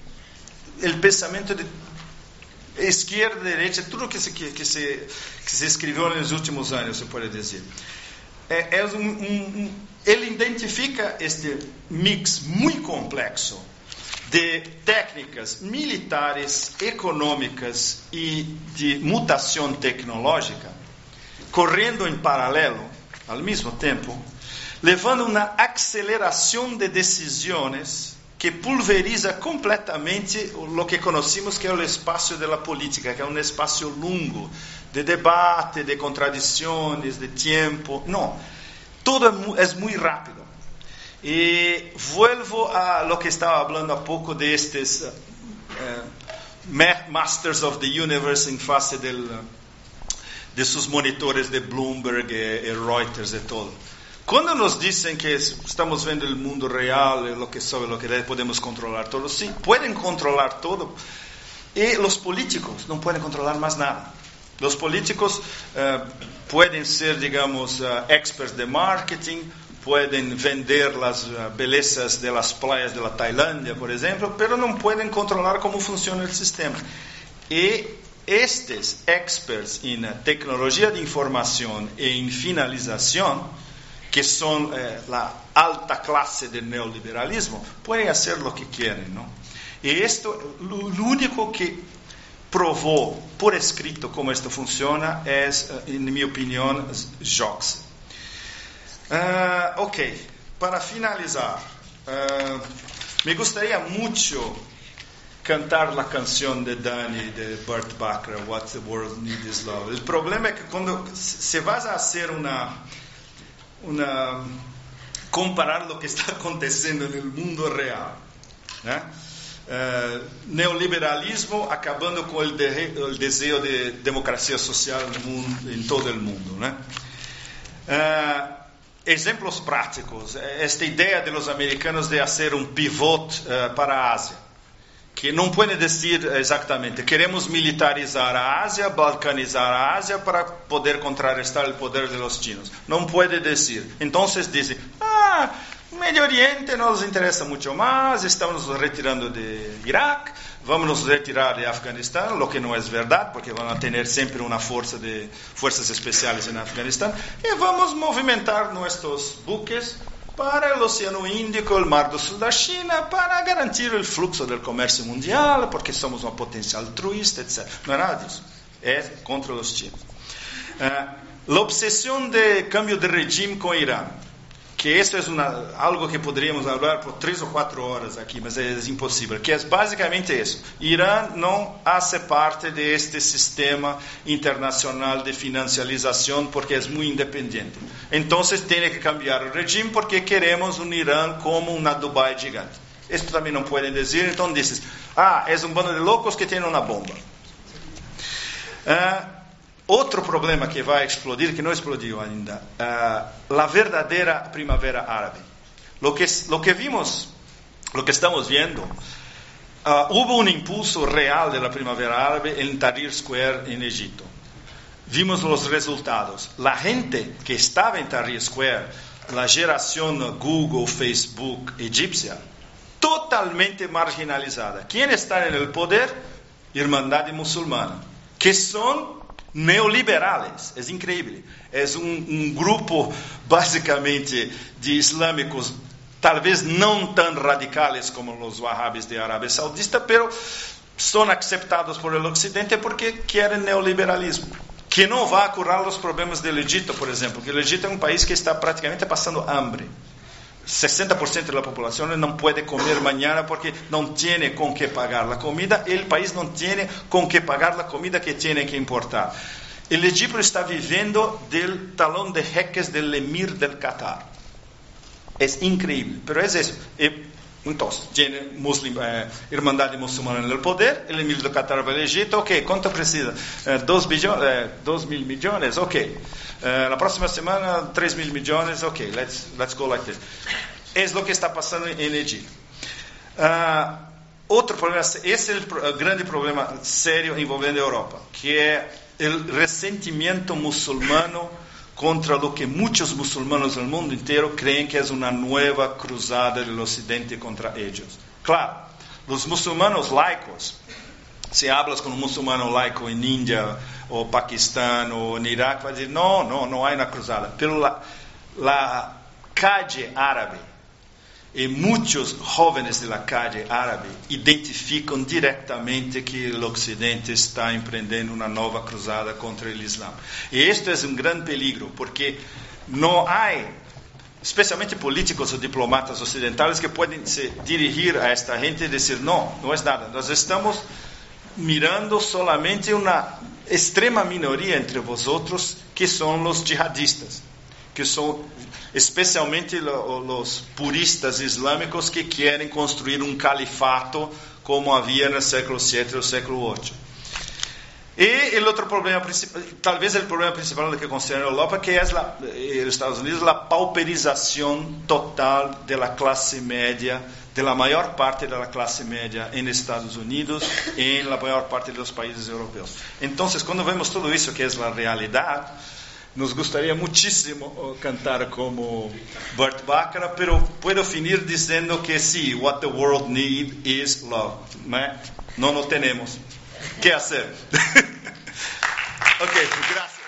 el pensamiento de izquierda, derecha, todo lo que se, que, que se, que se escribió en los últimos años, se puede decir. Es un, un, un, él identifica este mix muy complexo de técnicas militares, económicas y de mutación tecnológica, corriendo en paralelo al mismo tiempo, levando una aceleración de decisiones que pulveriza completamente lo que conocimos que es el espacio de la política, que es un espacio largo, de debate, de contradicciones, de tiempo. No, todo es muy rápido. Y vuelvo a lo que estaba hablando a poco de estos uh, Masters of the Universe en fase del, de sus monitores de Bloomberg y, y Reuters y todo. Cuando nos dicen que estamos viendo el mundo real, lo que sobre lo que podemos controlar todo, sí, pueden controlar todo. Y los políticos no pueden controlar más nada. Los políticos uh, pueden ser, digamos, uh, experts de marketing, pueden vender las uh, bellezas de las playas de la Tailandia, por ejemplo, pero no pueden controlar cómo funciona el sistema. Y estos experts en uh, tecnología de información e en finalización, que son eh, la alta clase del neoliberalismo, pueden hacer lo que quieren, ¿no? Y esto, lo, lo único que probó por escrito cómo esto funciona es, en mi opinión, Jacques. Uh, ok, para finalizar, uh, me gustaría mucho cantar la canción de Danny, de Burt Bacharach, What the World Needs is Love. El problema es que cuando se vas a hacer una... Una, comparar lo que está aconteciendo en el mundo real, ¿eh? Uh, neoliberalismo acabando con el, de, el deseo de democracia social en, mundo, en todo el mundo, ¿no? Uh, ejemplos prácticos, esta idea de los americanos de hacer un pivot uh, para Asia, que no pueden decir exactamente, queremos militarizar a Asia, balcanizar a Asia para poder contrarrestar el poder de los chinos. No puede decir. Entonces dice, ah, Medio Oriente no nos interesa mucho más, estamos retirando de Irak, vamos a retirar de Afganistán, lo que no es verdad, porque van a tener siempre una fuerza de fuerzas especiales en Afganistán, y vamos a movimentar nuestros buques para el Océano Índico, el Mar del Sur de China, para garantir el flujo del comercio mundial, porque somos una potencia altruista, etcétera. No es nada de eso. Es contra los chinos. Uh, la obsesión de cambio de régimen con Irán, que esto es una, algo que podríamos hablar por tres o cuatro horas aquí, mas es imposible, que es básicamente eso. Irán no hace parte de este sistema internacional de financialización porque es muy independiente. Entonces tiene que cambiar el régimen porque queremos un Irán como una Dubái gigante. Esto también no pueden decir, entonces dices, ah, es un bando de locos que tiene una bomba. Uh, Outro problema que vai explodir, que não explodiu ainda, uh, a verdadeira primavera árabe. Lo que, lo que vimos, lo que estamos viendo, uh, hubo un impulso real de la primavera árabe en Tahrir Square en Egipto. Vimos los resultados. La gente que estaba en Tahrir Square, la generación Google, Facebook egipcia, totalmente marginalizada. ¿Quién está en el poder? Irmandad Musulmana, que son neoliberales, es increíble, es un, un grupo básicamente de islámicos, tal vez no tan radicales como los wahhabis de Arabia Saudita, pero son aceptados por el occidente porque quieren neoliberalismo, que no va a curar los problemas del Egipto, por ejemplo, que el Egipto es un país que está prácticamente pasando hambre. sesenta por ciento de la población no puede comer mañana porque no tiene con qué pagar la comida. El país no tiene con qué pagar la comida que tiene que importar. El Egipto está viviendo del talón de jeques del emir del Qatar. Es increíble, pero es eso. Entonces, tiene muslim, eh, Irmandad Musulmana en el poder, el emir del Qatar va al Egipto, ok, ¿cuánto precisa? Eh, dos, billones, eh, dos mil millones, ok. Eh, la próxima semana, tres mil millones, ok, let's, let's go like this. Es lo que está pasando en Egipto. Uh, otro problema, ese es el, el grande problema serio envolviendo Europa, que es el resentimiento musulmano contra lo que muchos musulmanos del mundo entero creen que es una nueva cruzada del occidente contra ellos. Claro, los musulmanos laicos, si hablas con un musulmano laico en India o Pakistán o en Irak, va a decir, no, no, no hay una cruzada. Pero la, la calle árabe y muchos jóvenes de la calle árabe identifican directamente que el occidente está emprendiendo una nueva cruzada contra el Islam. Y esto es un gran peligro porque no hay, especialmente políticos o diplomatas occidentales, que pueden se dirigir a esta gente y decir, no, no es nada, nos estamos mirando solamente una extrema minoría entre vosotros que son los yihadistas, que son especialmente los puristas islámicos que quieren construir un califato como había en el século siete o el século ocho. Y el otro problema principal, tal vez el problema principal que considera Europa, que es la, eh, Estados Unidos, la pauperización total de la clase media, de la mayor parte de la clase media en Estados Unidos y en la mayor parte de los países europeos. Entonces, cuando vemos todo eso que es la realidad, nos gustaría muchísimo cantar como Burt Bacharach, pero puedo finir diciendo que sí, what the world needs is love. No lo tenemos. ¿Qué hacer? Ok, gracias.